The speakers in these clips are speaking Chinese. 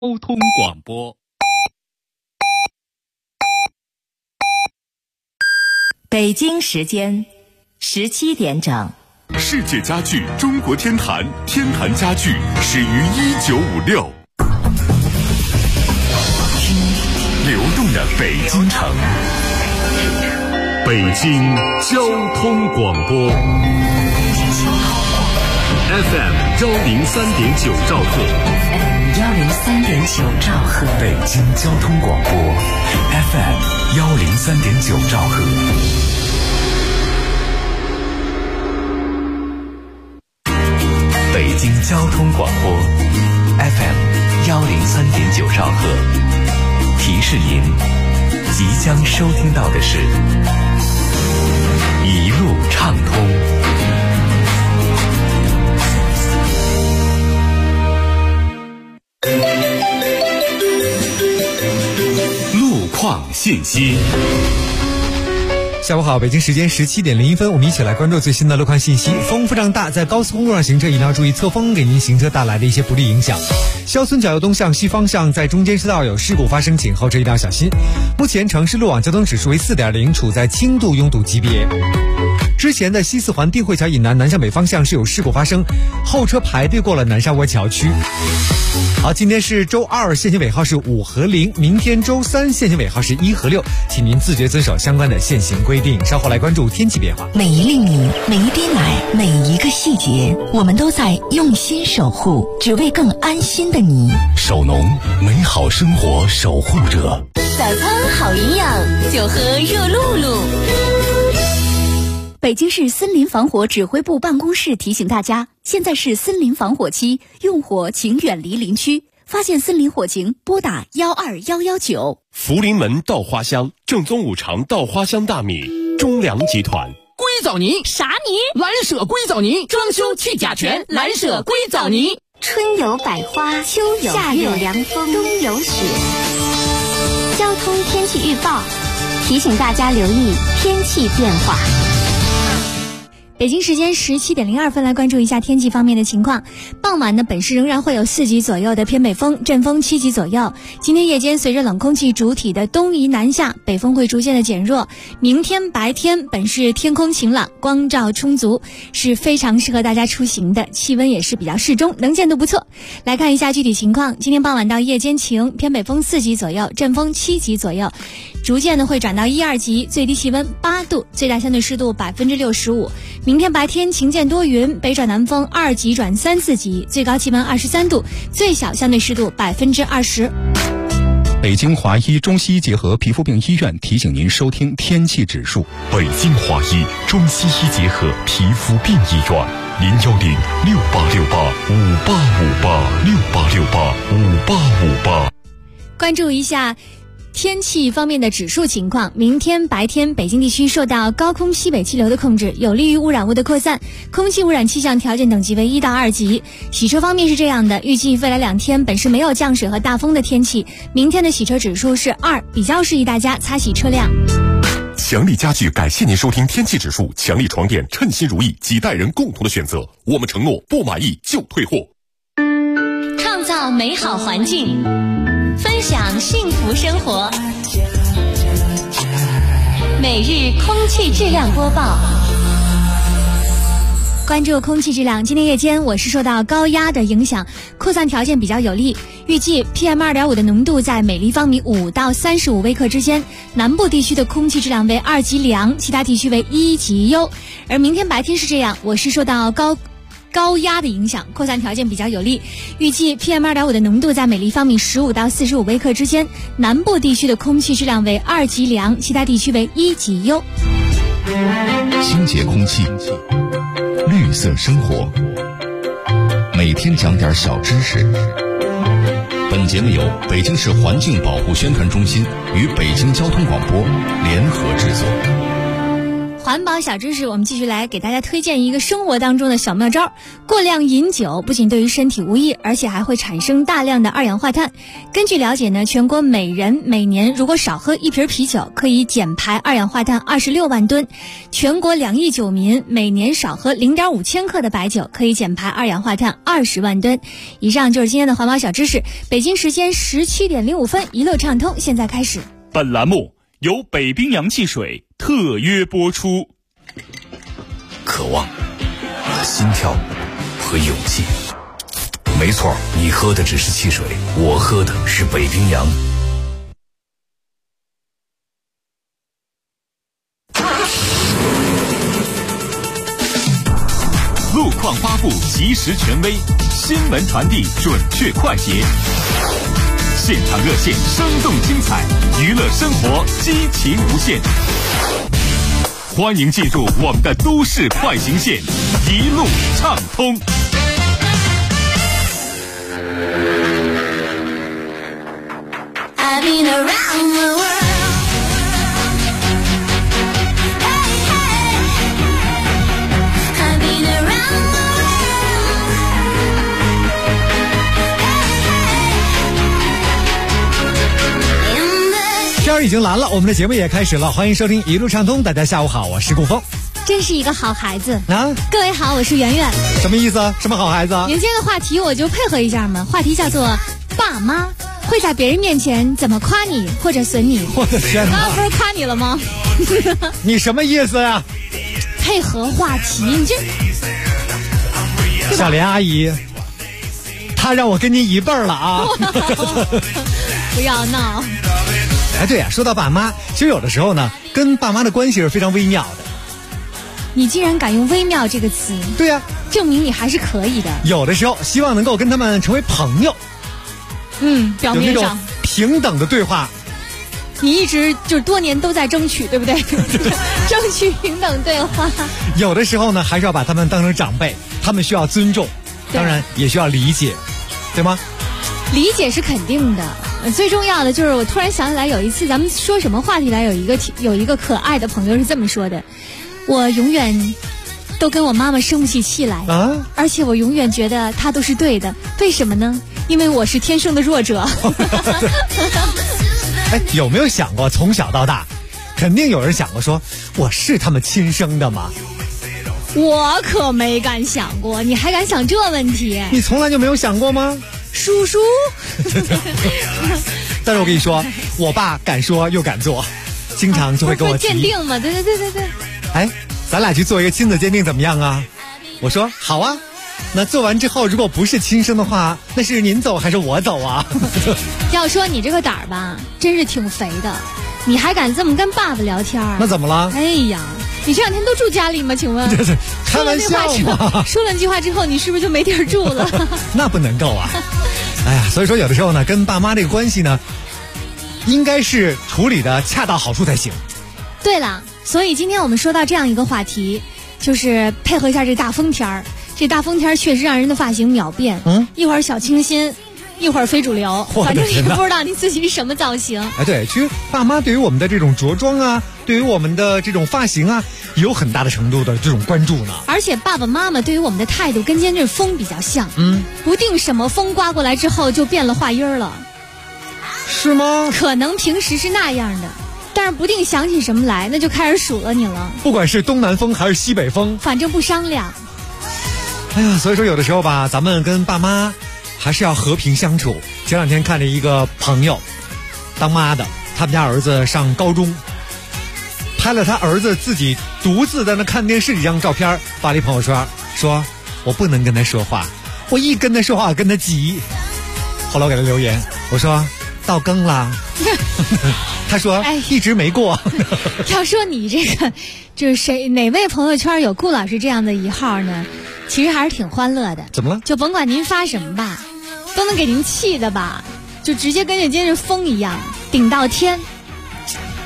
交通广播。 北京时间17点整。 世界家具中国天坛，天坛家具始于1956。流动的北京城，北京交通广播 FM103.9兆赫 103.9兆赫， 北京交通广播 FM103.9兆赫。北京交通广播 FM103.9兆赫，提示您即将收听到的是一路畅通。路况信息。 下午好，北京时间17点01分，我们一起来关注最新的路况信息。风非常大，在高速公路上行车一定要注意侧风给您行车带来的一些不利影响。肖村角右东向西方向，在中间车道有事故发生，请后车一定要小心。目前城市路网交通指数为 4.0， 处在轻度拥堵级别。之前的西四环定慧桥以南南向北方向是有事故发生，后车排队过了南沙窝桥区。好，今天是周二，限行尾号是5和0，明天周三限行尾号是1和6，请您自觉遵守相关的限行规定。稍后来关注天气变化。 每一粒米，每一滴奶，每一个细节，我们都在用心守护，只为更安心的你。 守农，美好生活守护者。 早餐好营养，就喝热露露。北京市森林防火指挥部办公室提醒大家，现在是森林防火期，用火请远离林区，发现森林火情拨打12119。 福临门稻花香，正宗五常稻花香大米，中粮集团。 硅藻泥啥泥？ 蓝舍硅藻泥，装修去甲醛，蓝舍硅藻泥。 春有百花，秋有夏有凉风，冬有雪。交通天气预报提醒大家留意天气变化。 北京时间17点02分，来关注一下天气方面的情况。傍晚呢，本市仍然会有4级左右的偏北风，阵风7级左右。今天夜间随着冷空气主体的东移南下，北风会逐渐的减弱。明天白天本市天空晴朗，光照充足，是非常适合大家出行的，气温也是比较适中，能见度不错。来看一下具体情况，今天傍晚到夜间晴，偏北风4级左右，阵风7级左右，逐渐的会转到1、2级，最低气温8度，最大相对湿度65%。明天白天晴间多云，北转南风2级转3、4级，最高气温23度，最小相对湿度20%。 北京华医中西医结合皮肤病医院提醒您收听天气指数。北京华医中西医结合皮肤病医院，0106868585858685858。 关注一下天气方面的指数情况，明天白天北京地区受到高空西北气流的控制，有利于污染物的扩散，空气污染气象条件等级为1到2级。洗车方面是这样的，预计未来2天本市没有降水和大风的天气，明天的洗车指数是2，比较适宜大家擦洗车辆。 强力家具感谢您收听天气指数，强力床垫称心如意，几代人共同的选择，我们承诺不满意就退货。 创造美好环境，分享幸福生活。每日空气质量播报，关注空气质量。今天夜间我市受到高压的影响，扩散条件比较有利，预计 PM2.5 的浓度在每立方米5到35微克之间，南部地区的空气质量为2级良，其他地区为1级优。而明天白天是这样，我市受到高压的影响，扩散条件比较有利，预计 PM2.5 的浓度在每立方米15到45微克之间，南部地区的空气质量为2级良，其他地区为1级优。 清洁空气，绿色生活，每天讲点小知识。本节目由北京市环境保护宣传中心与北京交通广播联合制作。 环保小知识，我们继续来给大家推荐一个生活当中的小妙招。过量饮酒不仅对于身体无益，而且还会产生大量的二氧化碳。根据了解呢，全国每人每年如果少喝1瓶啤酒，可以减排二氧化碳26万吨。全国2亿酒民每年少喝0.5千克的白酒，可以减排二氧化碳20万吨。以上就是今天的环保小知识。北京时间17点05分，一路畅通，现在开始。 本栏目由北冰洋汽水特约播出。 渴望、心跳和勇气，没错，你喝的只是汽水，我喝的是北冰洋。 路况发布及时权威，新闻传递准确快捷，现场热线生动精彩，娱乐生活激情无限。欢迎进入我们的都市快行线，一路畅通。 I've been around the world. 天儿已经蓝了，我们的节目也开始了，欢迎收听一路畅通。大家下午好，我是顾峰。 真是一个好孩子啊！ 各位好，我是圆圆。 什么意思？什么好孩子？ 迎接的话题我就配合一下嘛，话题叫做爸妈会在别人面前怎么夸你或者损你。 我的天哪！ 不是夸你了吗？ 你什么意思呀？ 配合话题，你这小莲阿姨，她让我跟您一辈儿了啊！ 不要闹。 哎，对呀，说到爸妈，其实有的时候呢，跟爸妈的关系是非常微妙的。 你既然敢用微妙这个词， 对呀， 证明你还是可以的。 有的时候希望能够跟他们成为朋友， 表面上平等的对话。 你一直就是多年都在争取，对不对？争取平等对话。 有的时候呢，还是要把他们当成长辈，他们需要尊重，当然也需要理解，对吗？ 理解是肯定的。最重要的就是我突然想起来，有一次咱们说什么话题来，有一个可爱的朋友是这么说的：我永远都跟我妈妈生不起气来啊，而且我永远觉得她都是对的。为什么呢？因为我是天生的弱者。 哎，有没有想过从小到大，肯定有人想过说我是他们亲生的吗？ 我可没敢想过，你还敢想这问题？ 你从来就没有想过吗？ 叔叔。 但是我跟你说，我爸敢说又敢做，经常就会跟我提鉴定嘛。对。 哎，咱俩去做一个亲子鉴定怎么样啊？我说好啊。那做完之后，如果不是亲生的话，那是您走还是我走啊？ 要说你这个胆儿吧，真是挺肥的，你还敢这么跟爸爸聊天？ 那怎么了？ 哎呀，你这两天都住家里吗？请问？ 开玩笑嘛。 说了那句话之后，你是不是就没地儿住了？ 那不能够啊！哎呀，所以说有的时候呢，跟爸妈这个关系呢，应该是处理的恰到好处才行。 对了，所以今天我们说到这样一个话题，就是配合一下这大风天儿。这大风天确实让人的发型秒变，一会儿小清新，一会儿非主流，反正也不知道你自己是什么造型。 哎，对，其实爸妈对于我们的这种着装啊，对于我们的这种发型啊，有很大的程度的这种关注呢。 而且爸爸妈妈对于我们的态度跟今天这风比较像，不定什么风刮过来之后就变了话音了。 是吗？ 可能平时是那样的，但是不定想起什么来，那就开始数了你了。 不管是东南风还是西北风， 反正不商量。 哎呀，所以说有的时候吧，咱们跟爸妈还是要和平相处。前两天看着一个朋友，当妈的，他们家儿子上高中，拍了他儿子自己独自在那看电视一张照片，发了一朋友圈，说我不能跟他说话，我一跟他说话我跟他急。后来我给他留言，我说到更了。他说一直没过。 要说你这个就是哪位朋友圈有顾老师这样的一号呢，其实还是挺欢乐的。 怎么了？ 就甭管您发什么吧，都能给您气的吧，就直接跟这今日风一样顶到天。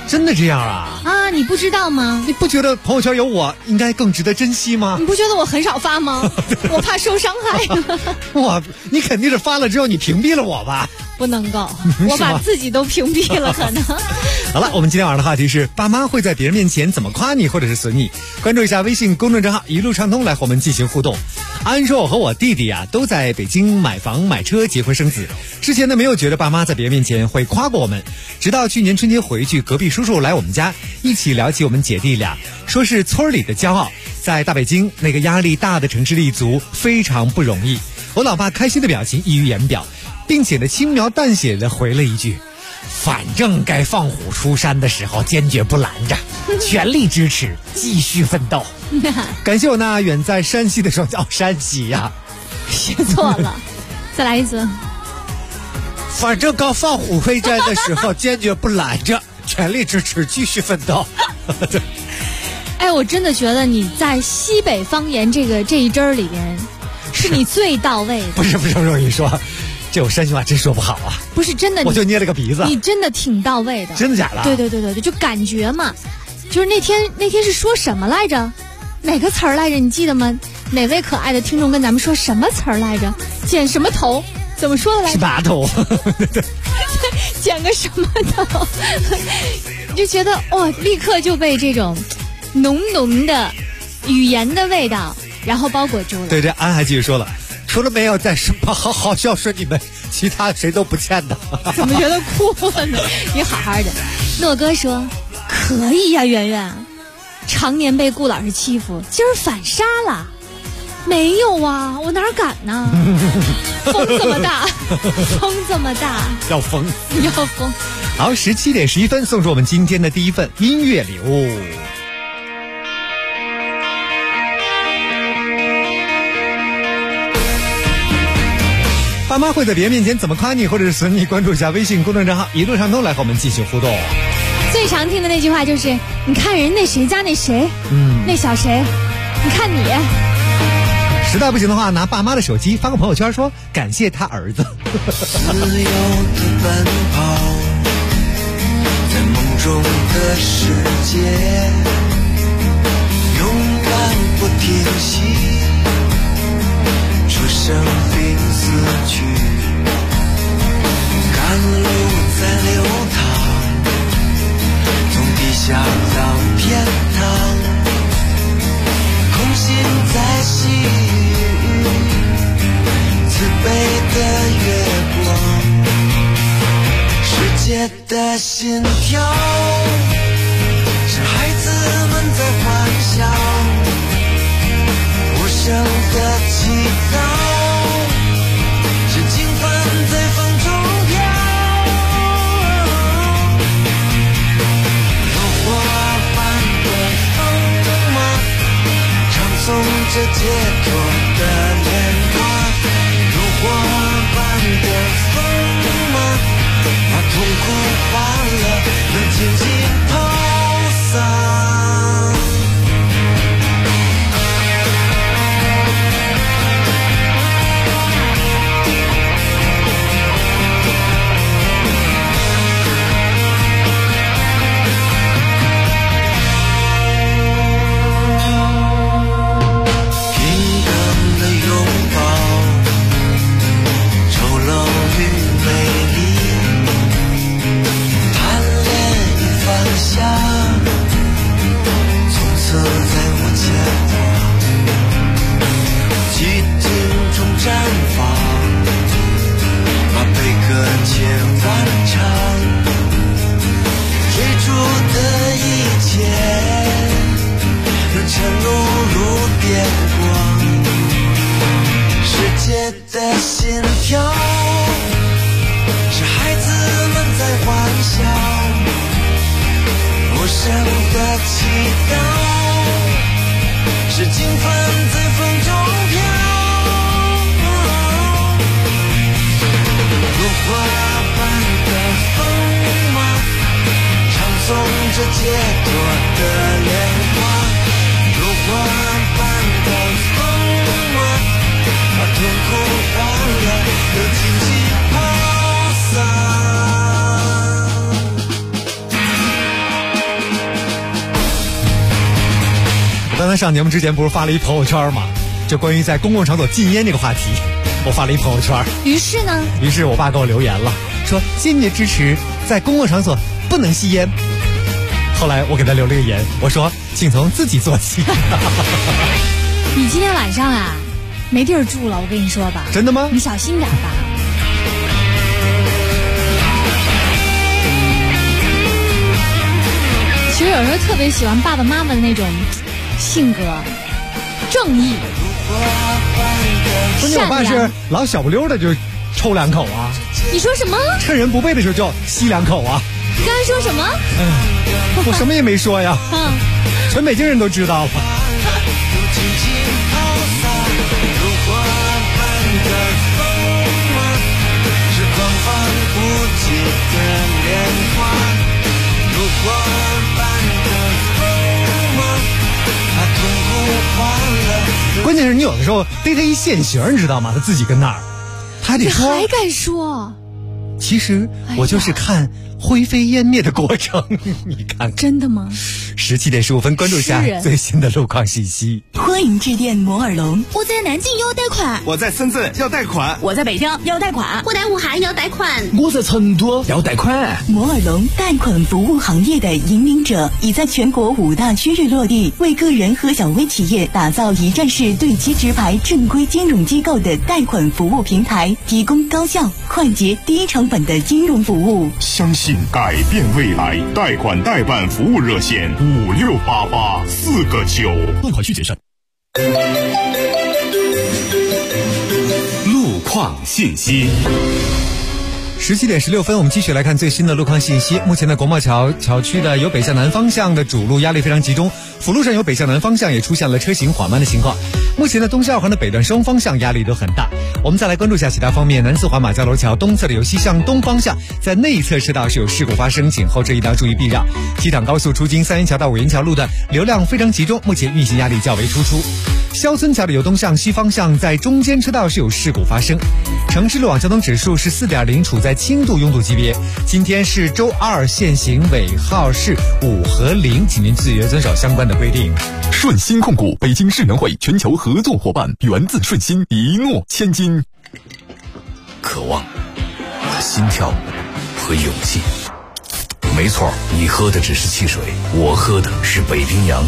真的这样啊？ 啊，你不知道吗？ 你不觉得朋友圈有我应该更值得珍惜吗？ 你不觉得我很少发吗？我怕受伤害。 哇，你肯定是发了之后你屏蔽了我吧？ 不能够，我把自己都屏蔽了，可能。 好了，我们今天晚上的话题是：爸妈会在别人面前怎么夸你或者是损你？关注一下微信公众账号一路畅通来和我们进行互动。安说，我和我弟弟啊都在北京买房买车结婚生子，之前呢没有觉得爸妈在别人面前会夸过我们，直到去年春节回去，隔壁叔叔来我们家一起聊起我们姐弟俩，说是村里的骄傲，在大北京那个压力大的城市立足非常不容易。我老爸开心的表情溢于言表，并且呢轻描淡写的回了一句：反正该放虎出山的时候坚决不拦着，全力支持，继续奋斗。感谢我那远在山西的双脚，山西呀， 写错了，再来一次。 反正刚放虎回山的时候坚决不拦着，全力支持，继续奋斗。 哎，我真的觉得你在西北方言这一支里边，是你最到位的。 不是，我跟你说，这我山西话真说不好啊。 不是真的， 我就捏了个鼻子。 你真的挺到位的。 真的假的？ 对，就感觉嘛，就是那天是说什么来着？哪个词儿来着？你记得吗？哪位可爱的听众跟咱们说什么词儿来着？剪什么头？怎么说的来着？ 是拔头。 剪个什么头？就觉得哇，立刻就被这种浓浓的语言的味道然后包裹住了。 对，这安还继续说了，除了没有在身旁好好孝顺你们，其他谁都不欠的。 怎么觉得哭了呢？你好好的。诺哥说可以呀，圆圆，常年被顾老师欺负，今儿反杀了。没有啊，我哪敢呢？风这么大，风这么大， 要疯。 好 ，17点11分，送出我们今天的第一份音乐礼物。爸妈会在别人面前怎么夸你或者是损你？关注一下微信公众账号一路畅通来和我们继续互动。 最常听的那句话就是：你看人那谁家那谁，那小谁，你看你。 实在不行的话，拿爸妈的手机发个朋友圈说感谢他儿子。 自由的奔跑，在梦中的世界，勇敢不停息，说生命死去，甘露在流淌，从地下到天堂，空心在细雨，慈悲的月光，世界的心跳，是孩子们在欢笑，无声的祈祷，是经幡在风中飘。如火般的风吗？唱诵着解脱的莲花。如火般的风吗？把痛苦欢乐能尽情抛洒。 呢上节目之前不是发了一朋友圈吗？就关于在公共场所禁烟这个话题，我发了一朋友圈。于是我爸给我留言了，说谢谢你的支持，在公共场所不能吸烟。后来我给他留了个言，我说请从自己做起。 你今天晚上啊没地儿住了，我跟你说吧。 真的吗？ 你小心点吧。其实有时候特别喜欢爸爸妈妈的那种性格，正义。 关键我爸是老小不溜的就抽2口啊。 你说什么？ 趁人不备的时候就吸2口啊。 你刚才说什么？ 我什么也没说呀。全北京人都知道了。关键是你有的时候逮他一现行，你知道吗？他自己跟那儿，他还得说， 还敢说？ 其实我就是看灰飞烟灭的过程。你看， 真的吗 ？17点15分，关注一下最新的路况信息。 欢迎致电摩尔龙。 我在南京要贷款， 我在深圳要贷款， 我在北京要贷款， 我在武汉要贷款， 我在成都要贷款。 摩尔龙贷款服务行业的引领者，已在全国5大区域落地，为个人和小微企业打造一站式对接直排正规金融机构的贷款服务平台，提供高效、快捷、低成本的金融服务。 相信改变未来，贷款代办服务热线5688-4个9， 贷款需谨慎。 路况信息。 17点16分，我们继续来看最新的路况信息。目前的国贸桥区的由北向南方向的主路压力非常集中，辅路上由北向南方向也出现了车行缓慢的情况。目前的东西2环的北段双方向压力都很大。我们再来关注一下其他方面。南4环马家楼桥东侧的由西向东方向，在内侧车道是有事故发生，请后车一定要注意避让。机场高速出京三元桥到五元桥路段流量非常集中，目前运行压力较为突出。肖村桥的由东向西方向，在中间车道是有事故发生。城市路网交通指数是4.0，处在轻度拥堵级别。今天是周2，限行尾号是5和0，请您自觉遵守相关的规定。 顺心控股北京世园会全球合作伙伴，源自顺心，一诺千金。 渴望、心跳和勇气。没错，你喝的只是汽水，我喝的是北冰洋。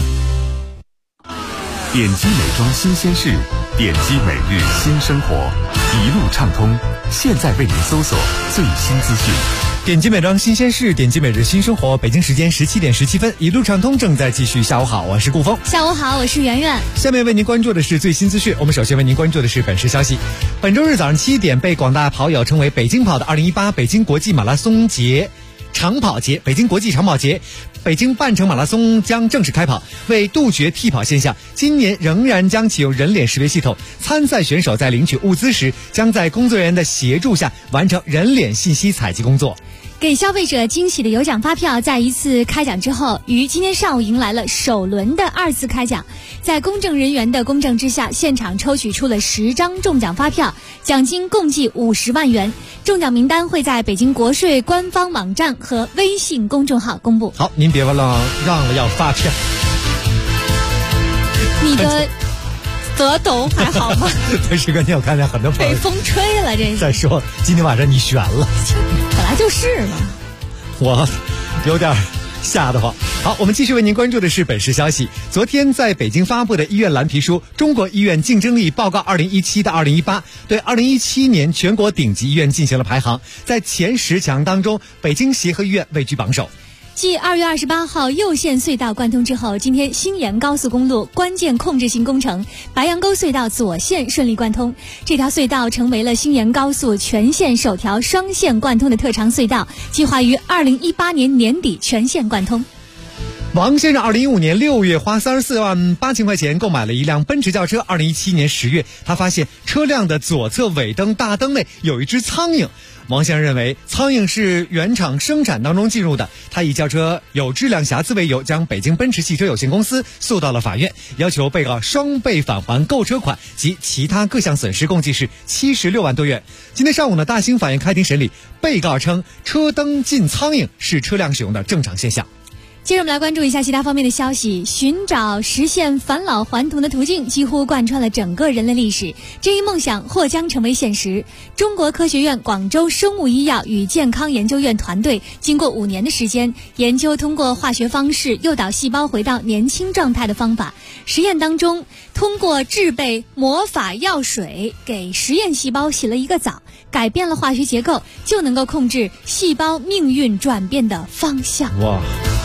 点击美妆新鲜事，点击每日新生活，一路畅通。现在为您搜索最新资讯。 点击美妆新鲜事，点击每日新生活。北京时间17点17分，一路畅通正在继续。下午好，我是顾峰。 下午好，我是圆圆。 下面为您关注的是最新资讯。我们首先为您关注的是本时消息。本周日早上7点，被广大跑友称为北京跑的2018北京国际马拉松节长跑节、北京国际长跑节、北京半程马拉松将正式开跑。为杜绝替跑现象，今年仍然将启用人脸识别系统。参赛选手在领取物资时，将在工作人员的协助下完成人脸信息采集工作。 给消费者惊喜的有奖发票在一次开奖之后，于今天上午迎来了首轮的2次开奖。在公证人员的公证之下，现场抽取出了10张中奖发票，奖金共计50万元。中奖名单会在北京国税官方网站和微信公众号公布。 好，您别忘了让了要发票。 你的额头还好吗？ 但是关键我看见很多朋友被风吹了，这是再说今天晚上你悬了， 本来就是嘛。 我有点吓得慌。好，我们继续为您关注的是本时消息。昨天在北京发布的医院蓝皮书《中国医院竞争力报告2017到2018》对2017年全国顶级医院进行了排行，在前10强当中，北京协和医院位居榜首。 继2月28号右线隧道贯通之后，今天新延高速公路关键控制性工程白杨沟隧道左线顺利贯通，这条隧道成为了新延高速全线首条双线贯通的特长隧道，计划于2018年年底全线贯通。 王先生2015年6月花34万8千块钱购买了一辆奔驰轿车。2017年10月，他发现车辆的左侧尾灯大灯内有一只苍蝇。王先生认为苍蝇是原厂生产当中进入的，他以轿车有质量瑕疵为由，将北京奔驰汽车有限公司诉到了法院，要求被告双倍返还购车款及其他各项损失，共计是76万多元。今天上午呢，大兴法院开庭审理，被告称车灯进苍蝇是车辆使用的正常现象。 接着我们来关注一下其他方面的消息。寻找实现返老还童的途径几乎贯穿了整个人类历史，这一梦想或将成为现实。中国科学院广州生物医药与健康研究院团队经过5年的时间研究，通过化学方式诱导细胞回到年轻状态的方法。实验当中，通过制备魔法药水给实验细胞洗了一个澡，改变了化学结构，就能够控制细胞命运转变的方向。 哇，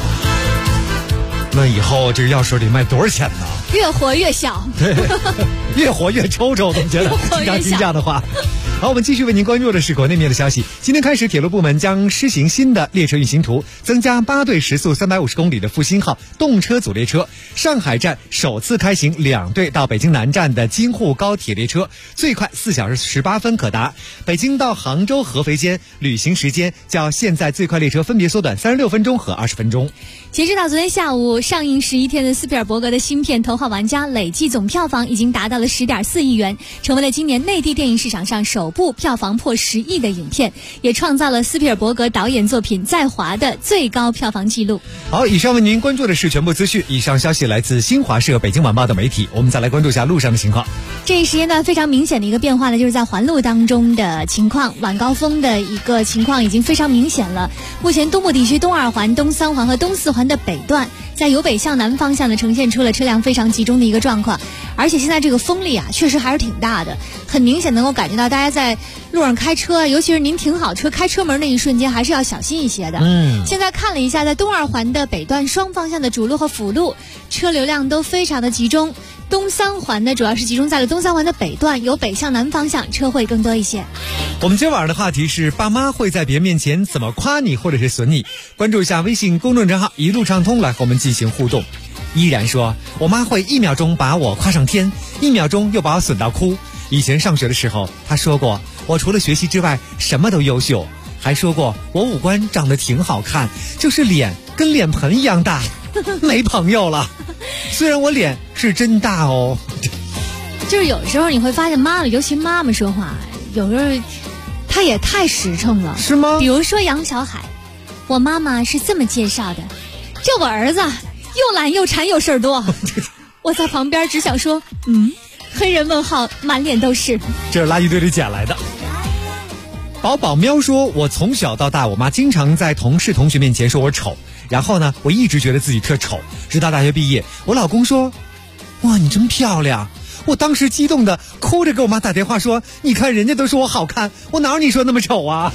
那以后这个药水得卖多少钱呢？ 越活越小。 对，越活越抽抽，怎么觉得？经常听这样的话。好，我们继续为您关注的是国内面的消息。今天开始，铁路部门将施行新的列车运行图，增加8对时速350公里的复兴号动车组列车。上海站首次开行2对到北京南站的京沪高铁列车，最快4小时18分可达。北京到杭州、合肥间旅行时间较现在最快列车分别缩短36分钟和20分钟。 截止到昨天下午，上映11天的斯皮尔伯格的新片《头号玩家》累计总票房已经达到了10.4亿元，成为了今年内地电影市场上首部票房破10亿的影片，也创造了斯皮尔伯格导演作品在华的最高票房纪录。 好，以上为您关注的是全部资讯。以上消息来自新华社、北京晚报的媒体。我们再来关注一下路上的情况。 这一时间段非常明显的一个变化呢，就是在环路当中的情况，晚高峰的一个情况已经非常明显了。目前东部地区东2环、东3环和东4环的北段，在由北向南方向呢，呈现出了车辆非常集中的一个状况。而且现在这个风力啊，确实还是挺大的，很明显能够感觉到大家在路上开车，尤其是您停好车开车门那一瞬间，还是要小心一些的。现在看了一下，在东2环的北段双方向的主路和辅路，车流量都非常的集中。东3环呢，主要是集中在了东3环的北段，由北向南方向车会更多一些。 我们今晚的话题是：爸妈会在别人面前怎么夸你或者是损你？关注一下微信公众账号一路畅通来和我们进行互动。依然说，我妈会1秒钟把我夸上天，1秒钟又把我损到哭。以前上学的时候，她说过我除了学习之外什么都优秀，还说过我五官长得挺好看，就是脸跟脸盆一样大。没朋友了，虽然我脸是真大哦。 就是有时候你会发现妈妈，尤其妈妈说话，有时候她也太实诚了， 是吗？ 比如说杨小海，我妈妈是这么介绍的：这我儿子又懒又馋又事儿多。我在旁边只想说，黑人问号满脸都是。 这是垃圾堆里捡来的。宝宝喵说，我从小到大，我妈经常在同事同学面前说我丑，然后呢，我一直觉得自己特丑，直到大学毕业，我老公说，哇，你真漂亮。我当时激动的哭着给我妈打电话说，你看人家都说我好看，我哪有你说那么丑啊。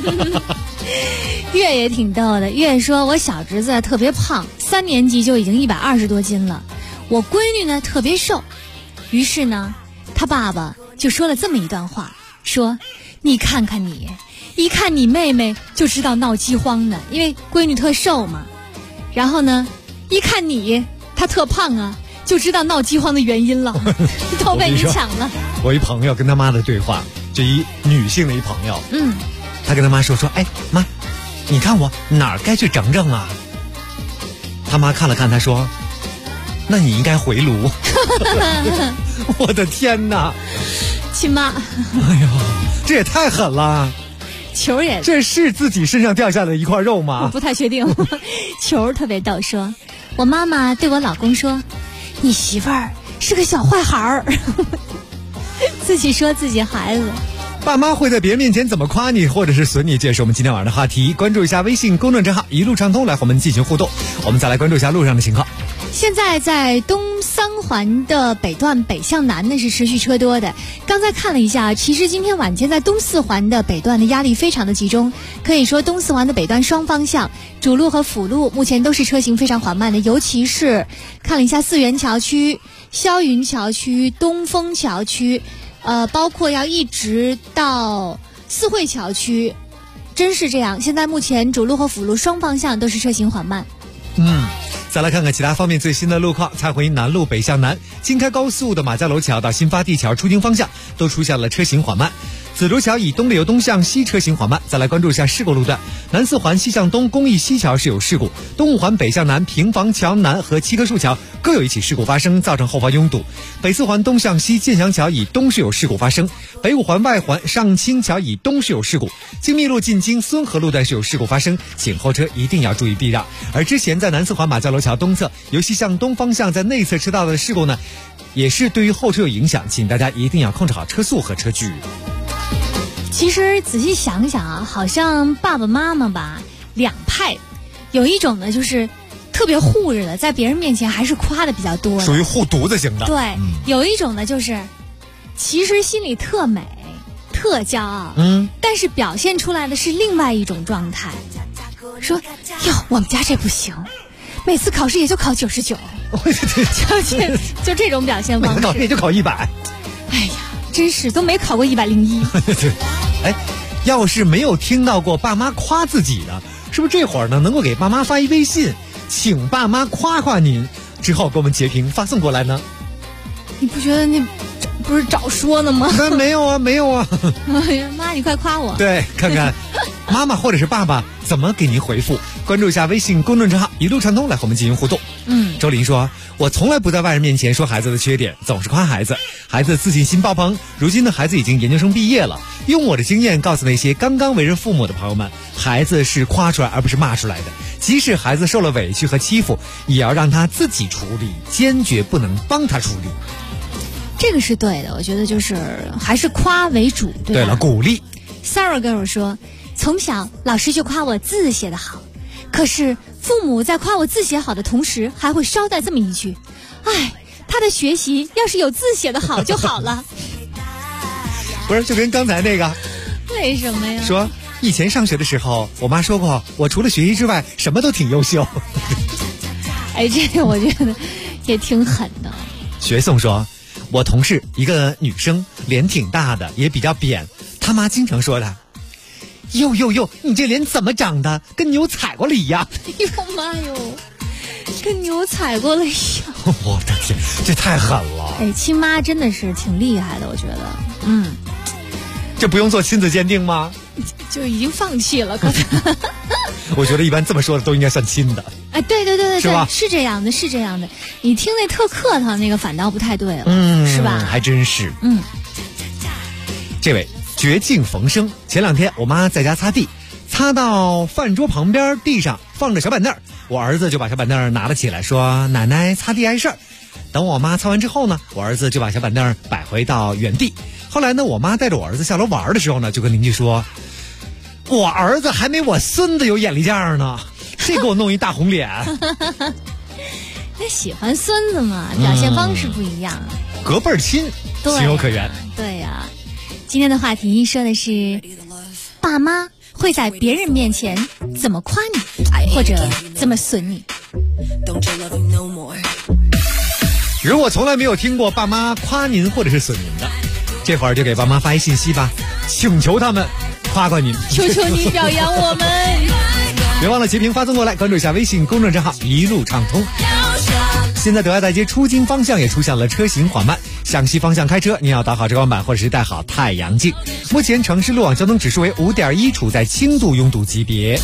月也挺逗的，月说，我小侄子特别胖，3年级就已经120多斤了，我闺女呢特别瘦。于是呢，他爸爸就说了这么一段话，说，你看看你，一看你妹妹就知道闹饥荒的，因为闺女特瘦嘛。然后呢，一看你，她特胖啊，就知道闹饥荒的原因了。都被你抢了。 我一朋友跟他妈的对话，就一女性的一朋友，他跟他妈说，哎妈，你看我哪儿该去整整啊？他妈看了看他说，那你应该回炉。我的天哪， 亲妈， 哎呦，这也太狠了。 球也， 这是自己身上掉下的一块肉吗？ 我不太确定。球特别逗，说我妈妈对我老公说，你媳妇儿是个小坏孩儿。自己说自己孩子。 爸妈会在别人面前怎么夸你或者是损你？这是我们今天晚上的话题。关注一下微信公众账号一路畅通来和我们进行互动。我们再来关注一下路上的情况。 现在在东3环的北段北向南呢是持续车多的。刚才看了一下，其实今天晚间在东4环的北段的压力非常的集中，可以说东4环的北段双方向主路和辅路目前都是车行非常缓慢的，尤其是看了一下四元桥区、霄云桥区、东风桥区，包括要一直到四惠桥区，真是这样。现在目前主路和辅路双方向都是车行缓慢。 再来看看其他方面最新的路况。蔡回南路北向南，京开高速的马家楼桥到新发地桥出京方向都出现了车行缓慢。此紫竹桥以东流东向西车行缓慢。再来关注一下事故路段，南四环西向东公益西桥是有事故，东五环北向南平房桥南和七棵树桥各有一起事故发生，造成后方拥堵。北四环东向西建祥桥以东是有事故发生，北五环外环上清桥以东是有事故，京密路进京孙河路段是有事故发生，请后车一定要注意避让。而之前在南四环马交楼桥东侧由西向东方向在内侧车道的事故呢，也是对于后车有影响，请大家一定要控制好车速和车距。 其实仔细想想啊，好像爸爸妈妈吧两派，有一种呢就是特别护着的，在别人面前还是夸的比较多的， 属于护犊子型的。 对，有一种呢就是其实心里特美特骄傲，但是表现出来的是另外一种状态，说哟我们家这不行，每次考试也就考99，就这种表现方式， 每次考试也就考100。 哎呀，真是都没考过101。 哎，要是没有听到过爸妈夸自己的，是不是这会儿呢能够给爸妈发一微信，请爸妈夸夸您，之后给我们截屏发送过来呢？ 你不觉得那不是早说呢吗？ 没有啊，没有啊。 哎呀，妈，你快夸我。 对，看看妈或者是爸爸怎么给您回复。关注一下微信公众账号一路畅通，来和我们进行互动。周林说，我从来不在外人面前说孩子的缺点，总是夸孩子，孩子自信心爆棚。如今的孩子已经研究生毕业了，用我的经验告诉那些刚刚为人父母的朋友们，孩子是夸出来而不是骂出来的，即使孩子受了委屈和欺负，也要让他自己处理，坚决不能帮他处理。 这个是对的，我觉得就是还是夸为主，对吧？ 对了，鼓励。 Sarah 跟我说，从小老师就夸我字写得好，可是父母在夸我字写好的同时，还会捎带这么一句：哎，他的学习要是有字写得好就好了。 不是，就跟刚才那个， 为什么呀？ 说以前上学的时候，我妈说过，我除了学习之外，什么都挺优秀。 哎，这个我觉得也挺狠的。 学颂说，我同事一个女生，脸挺大的，也比较扁，她妈经常说她，哟，你这脸怎么长的，跟牛踩过了一样。 哎呦妈哟，跟牛踩过了一样。 我的天，这太狠了。 哎，亲妈真的是挺厉害的，我觉得。 这不用做亲子鉴定吗？ 就已经放弃了，可能。 我觉得一般这么说的都应该算亲的。 哎，对，是吧？是这样的，是这样的。你听那特客套那个反倒不太对了，是吧？ 还真是。这位绝境逢生，前2天我妈在家擦地，擦到饭桌旁边地上放着小板凳，我儿子就把小板凳拿了起来，说奶奶擦地碍事儿。等我妈擦完之后呢，我儿子就把小板凳摆回到原地。后来呢，我妈带着我儿子下楼玩的时候呢，就跟邻居说，我儿子还没我孙子有眼力劲儿呢，这给我弄一大红脸。 那喜欢孙子嘛，表现方式不一样， 隔辈儿亲，情有可原。 对呀，今天的话题说的是，爸妈会在别人面前怎么夸你，或者怎么损你。 如果从来没有听过爸妈夸您或者是损您的，这会儿就给爸妈发一信息吧，请求他们夸夸您， 求求你表扬我们。 别忘了截屏发送过来，关注一下微信公众账号一路畅通。现在德爱大街出京方向也出现了车行缓慢，向西方向开车您要打好遮光板或者是戴好太阳镜。目前城市路网交通指数为5.1，处在轻度拥堵级别。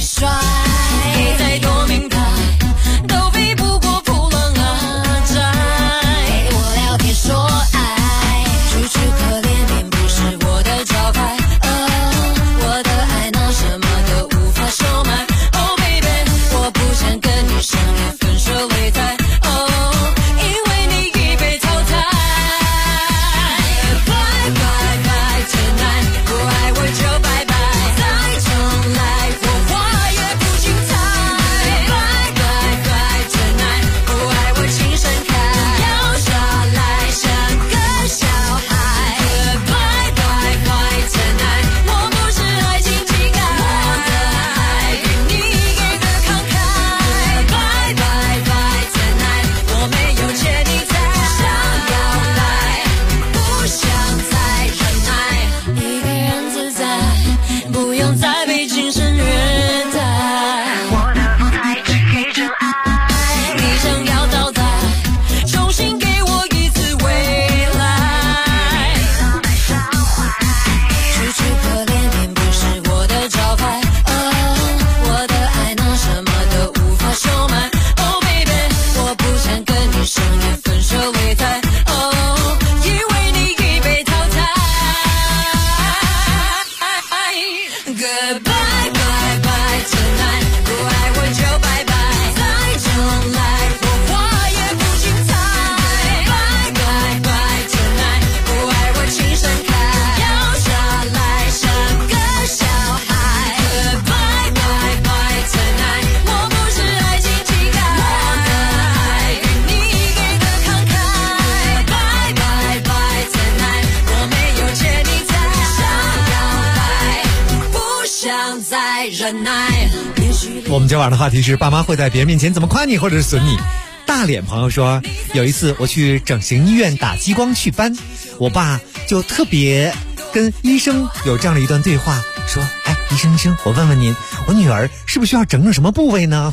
我们今晚的话题是爸妈会在别人面前怎么夸你或者是损你。大脸朋友说，有一次我去整形医院打激光祛斑，我爸就特别跟医生有这样的一段对话，说，哎，医生，我问问您，我女儿是不是需要整什么部位呢？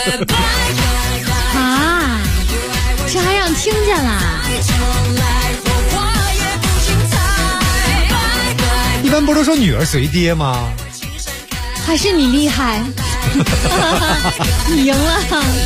啊，这还让听见了。 一般不都说女儿随爹吗？ 还是你厉害。你赢了。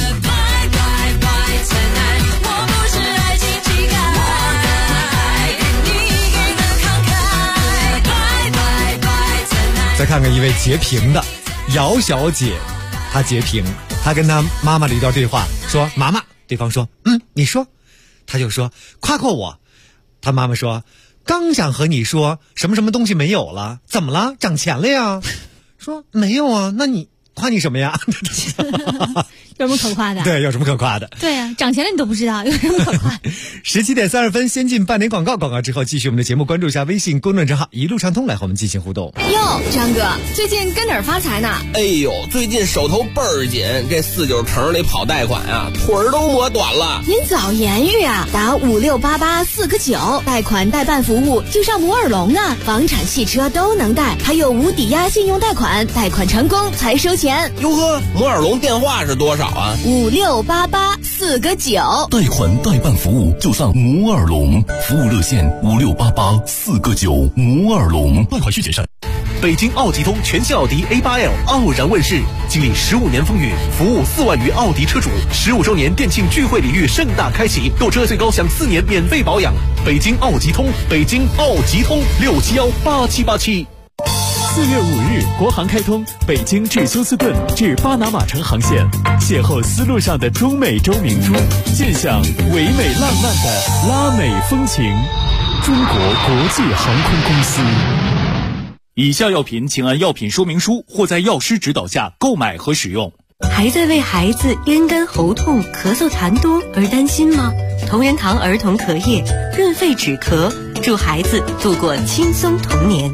再看看一位截屏的姚小姐，她截屏，她跟她妈妈的一段对话，说妈妈，对方说你说，她就说夸夸我，她妈妈说刚想和你说什么什么东西没有了，怎么了？涨钱了呀？说没有啊，那你夸你什么呀？ 有什么可夸的？ 对，有什么可夸的？ 对啊，涨钱了你都不知道，有什么可夸 ？17点30分，先进半点广告，广告之后继续我们的节目，关注一下微信公众账号一路畅通，来和我们进行互动。 哟，张哥，最近跟哪儿发财呢？ 哎呦，最近手头倍儿紧，这49城里跑贷款啊，腿儿都磨短了。 您早言语啊，打5688 4个9，贷款代办服务就上摩尔龙啊，房产汽车都能贷，还有无抵押信用贷款，贷款成功才收钱。 哟呵，摩尔龙电话是多少啊 ？5688 4个9， 贷款代办服务就上摩尔龙，服务热线5688 4个9，摩尔龙，贷款需谨慎。 北京奥吉通全新奥迪 A8L 傲然问世，经历15年风雨，服务4万余奥迪车主，15周年店庆聚会礼遇盛大开启，购车最高享4年免费保养。北京奥吉通，北京奥吉通6718787。 4月5日，国航开通北京至休斯顿至巴拿马城航线，邂逅丝路上的中美洲明珠，见享唯美浪漫的拉美风情。中国国际航空公司。 以下药品请按药品说明书或在药师指导下购买和使用。 还在为孩子咽干喉痛、咳嗽痰多而担心吗？同仁堂儿童咳液润肺止咳，助孩子度过轻松童年。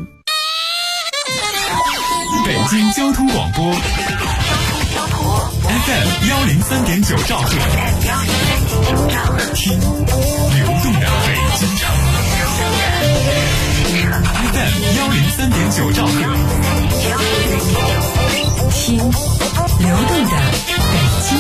北京交通广播 FM 103.9兆赫，听流动的北京城。FM 103.9兆赫， 听流动的北京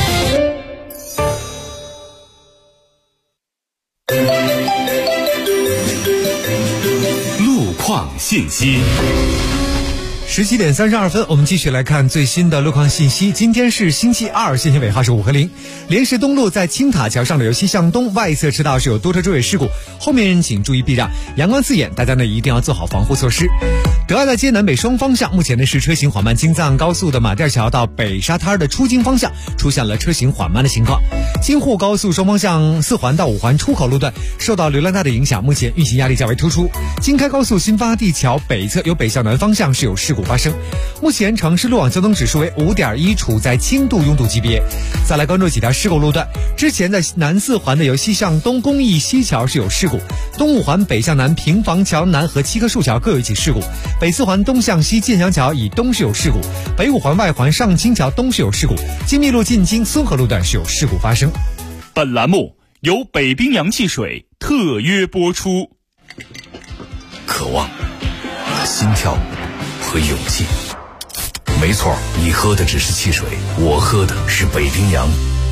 城。路况信息。 17点32分，我们继续来看最新的路况信息。今天是星期二，线性尾号是5和0。莲石东路在青塔桥上的由西向东外侧车道是有多车追尾事故，后面人请注意避让。阳光刺眼，大家呢一定要做好防护措施。德爱大街南北双方向，目前呢是车行缓慢，京藏高速的马甸桥到北沙滩的出京方向出现了车行缓慢的情况。京沪高速双方向4环到5环出口路段受到流量大的影响，目前运行压力较为突出。京开高速新发地桥北侧由北向南方向是有事故发生，目前城市路网交通指数为5.1，处在轻度拥堵级别。再来关注几条事故路段，之前在南4环的由西向东公益西桥是有事故，东5环北向南平房桥南和7棵树桥各有一起事故，北4环东向西建祥桥以东是有事故，北5环外环上清桥东是有事故，金密路进京孙河路段是有事故发生。 本栏目由北冰洋汽水特约播出。 渴望、心跳和勇气，没错，你喝的只是汽水，我喝的是北冰洋。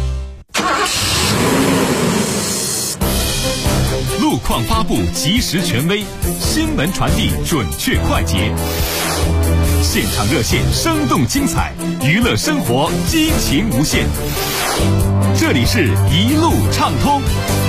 路况发布及时权威，新闻传递准确快捷，现场热线生动精彩，娱乐生活激情无限。这里是一路畅通。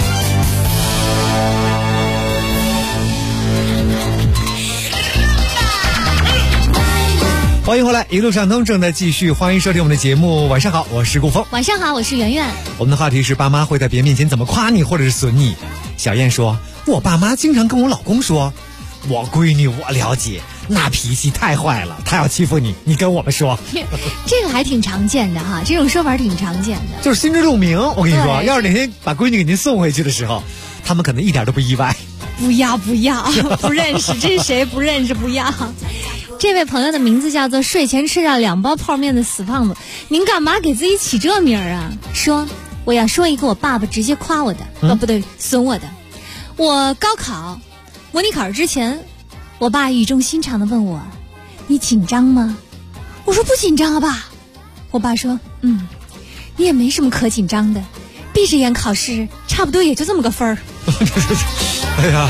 欢迎回来，一路畅通正在继续，欢迎收听我们的节目。晚上好，我是顾峰。 晚上好，我是圆圆。 我们的话题是爸妈会在别人面前怎么夸你或者是损你。小燕说，我爸妈经常跟我老公说，我闺女我了解，那脾气太坏了，她要欺负你，你跟我们说。 这个还挺常见的哈，这种说法挺常见的， 就是心知肚明。我跟你说，要是哪天把闺女给您送回去的时候，他们可能一点都不意外。 不要不认识，这是谁？不认识不要。 这位朋友的名字叫做睡前吃掉2包泡面的死胖子，您干嘛给自己起这名儿啊？说我要说一个我爸爸直接夸我的，不对，损我的。我高考模拟考试之前，我爸语重心长地问我，你紧张吗？我说不紧张啊爸。我爸说，你也没什么可紧张的，闭着眼考试差不多也就这么个分儿。 哎呀，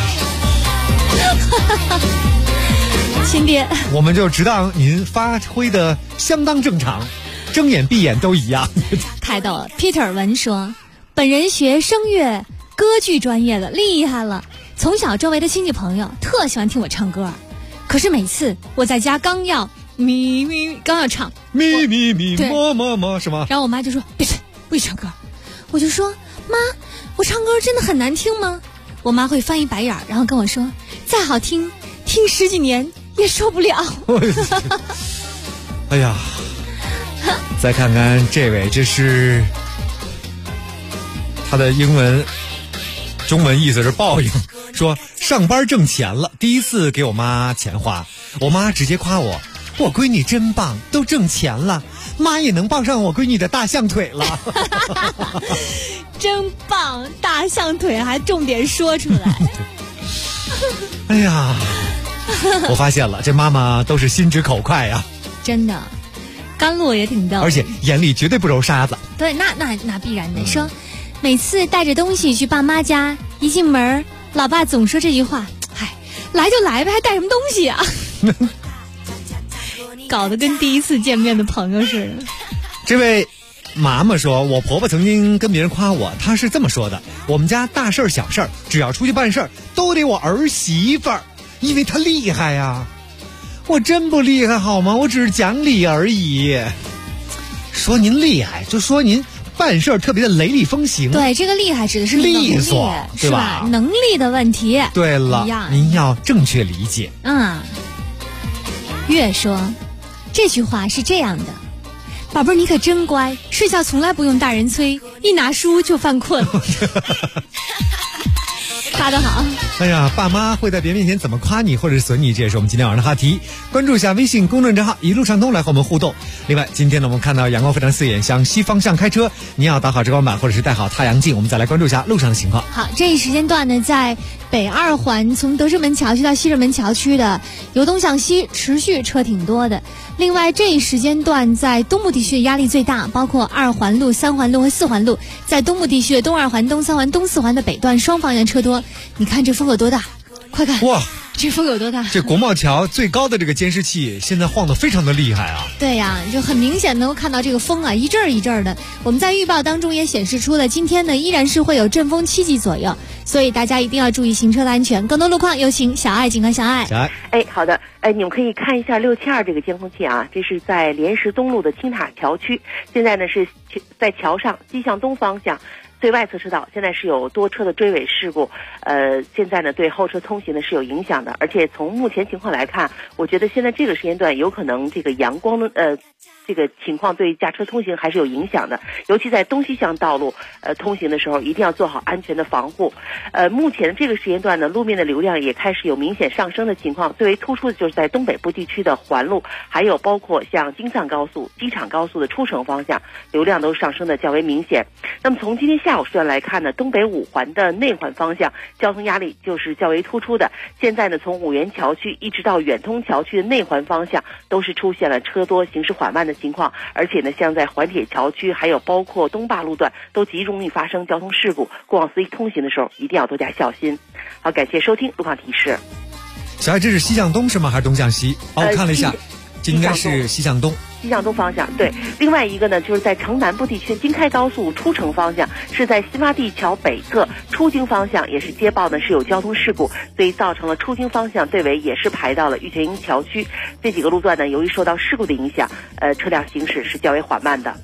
亲爹， 我们就只当您发挥的相当正常，睁眼闭眼都一样。 太逗了。 Peter 文说，本人学声乐歌剧专业的，厉害了，从小周围的亲戚朋友特喜欢听我唱歌，可是每次我在家刚要唱咪咪咪么么么是吗？ 然后我妈就说闭嘴，不许唱歌。我就说妈，我唱歌真的很难听吗？我妈会翻一白眼，然后跟我说，再好听听10几年也受不了。 哎呀，再看看这位，这是他的英文中文意思是报应，说上班挣钱了，第一次给我妈钱花，我妈直接夸我闺女真棒，都挣钱了，妈也能抱上我闺女的大象腿了。 真棒，大象腿还重点说出来。 哎呀，我发现了，这妈妈都是心直口快呀， 真的，甘露也挺逗， 而且眼里绝对不揉沙子。 对，那必然的。说每次带着东西去爸妈家，一进门老爸总说这句话，嗨，来就来呗，还带什么东西啊？搞得跟第一次见面的朋友似的。 这位妈妈说，我婆婆曾经跟别人夸我，她是这么说的，我们家大事小事只要出去办事都得我儿媳妇儿，因为她厉害呀。我真不厉害好吗？我只是讲理而已。说您厉害就说您办事特别的雷厉风行。 对，这个厉害指的是利索， 是吧？能力的问题。 对了，您要正确理解。 月说这句话是这样的，宝贝儿你可真乖，睡觉从来不用大人催，一拿书就犯困。发得好。 哎呀，爸妈会在别人面前怎么夸你或者是损你，这也是我们今天晚上的话题。关注一下微信公众账号一路畅通来和我们互动。另外今天呢，我们看到阳光非常刺眼，向西方向开车，您要打好遮光板或者是带好太阳镜。我们再来关注一下路上的情况。 好，这一时间段呢，在北2环从德胜门桥区到西直门桥区的由东向西持续车挺多的。另外这一时间段在东部地区的压力最大，包括2环路、3环路和4环路，在东部地区的东2环、东3环、东4环的北段双方向车多。你看这风有多大，快看哇， 这风有多大。 这国贸桥最高的这个监视器现在晃得非常的厉害啊。 对呀，就很明显能够看到这个风啊一阵儿一阵儿的。我们在预报当中也显示出了今天呢依然是会有阵风7级左右，所以大家一定要注意行车的安全。更多路况有请小爱警官小爱。 好的，你们可以看一下672这个监控器啊，这是在莲石东路的青塔桥区，现在呢是在桥上西向东方向最外侧车道，现在是有多车的追尾事故，现在呢对后车通行呢是有影响的，而且从目前情况来看，我觉得现在这个时间段有可能这个阳光的这个情况对驾车通行还是有影响的，尤其在东西向道路通行的时候，一定要做好安全的防护。目前这个时间段呢，路面的流量也开始有明显上升的情况，最为突出的就是在东北部地区的环路，还有包括像京藏高速、机场高速的出城方向，流量都上升的较为明显。那么从今天下午时段来看呢，东北5环的内环方向交通压力就是较为突出的。现在呢，从五原桥区一直到远通桥区的内环方向，都是出现了车多、行驶缓慢的情况，而且呢，像在环铁桥区，还有包括东坝路段，都极容易发生交通事故。过往司机通行的时候，一定要多加小心。好，感谢收听路况提示。 小爱，这是西向东是吗？还是东向西？我看了一下，这应该是西向东。 西向东方向，对。另外一个呢，就是在城南部地区京开高速出城方向，是在新发地桥北侧出京方向，也是接报呢是有交通事故，所以造成了出京方向队尾也是排到了玉泉营桥区。这几个路段呢，由于受到事故的影响，车辆行驶是较为缓慢的。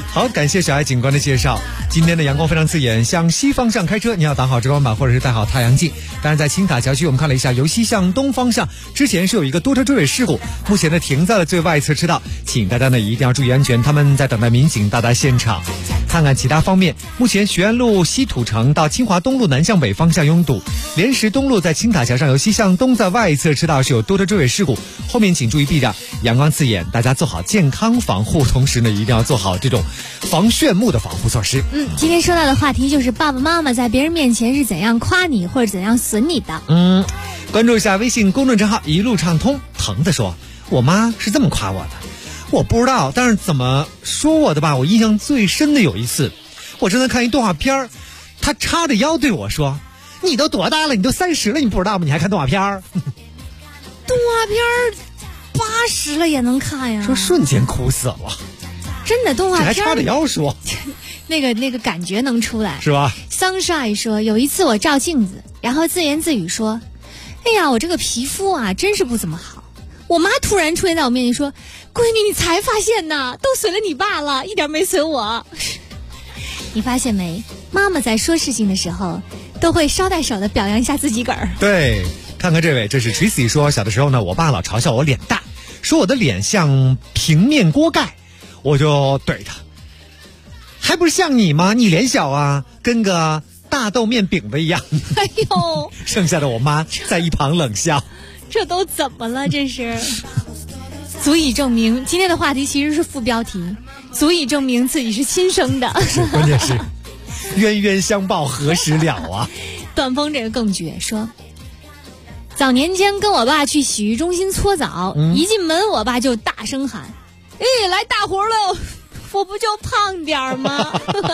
好，感谢小爱警官的介绍。今天的阳光非常刺眼，向西方向开车，你要挡好遮光板或者是戴好太阳镜。当然，在青塔桥区，我们看了一下，由西向东方向之前是有一个多车追尾事故，目前呢停在了最外侧车道，请大家呢一定要注意安全。他们在等待民警到达现场。看看其他方面，目前学院路西土城到清华东路南向北方向拥堵，莲石东路在青塔桥上由西向东在外侧车道是有多车追尾事故，后面请注意避让。阳光刺眼，大家做好健康防护，同时呢一定要做好这种防眩目的防护措施。 今天说到的话题就是爸爸妈妈在别人面前是怎样夸你或者怎样损你的。 关注一下微信公众账号一路畅通。腾子说，我妈是这么夸我的，我不知道，但是怎么说我的吧，我印象最深的有一次，我正在看一动画片，她叉着腰对我说，你都多大了，你都30了，你不知道吗？你还看动画片？ 动画片80了也能看呀， 说瞬间哭死了。 真的动画片还叉着腰说那个感觉能出来是吧。 Sunshine 说，有一次我照镜子，然后自言自语说，哎呀，我这个皮肤啊真是不怎么好。我妈突然出现在我面前说，闺女你才发现呐，都随了你爸了，一点没随我。你发现没，妈妈在说事情的时候都会捎带手的表扬一下自己个儿。 对，看看这位，这是 Tracy 说，小的时候呢，我爸老嘲笑我脸大，说我的脸像平面锅盖，我就怼他，还不是像你吗？你脸小啊，跟个大豆面饼子一样。 哎呦， 剩下的我妈在一旁冷笑。 这都怎么了？这是足以证明今天的话题其实是副标题，足以证明自己是亲生的。 关键是冤冤相报何时了啊。 段峰这个更绝，说早年间跟我爸去洗浴中心搓澡，一进门我爸就大声喊，哎，来大活了，我不就胖点吗？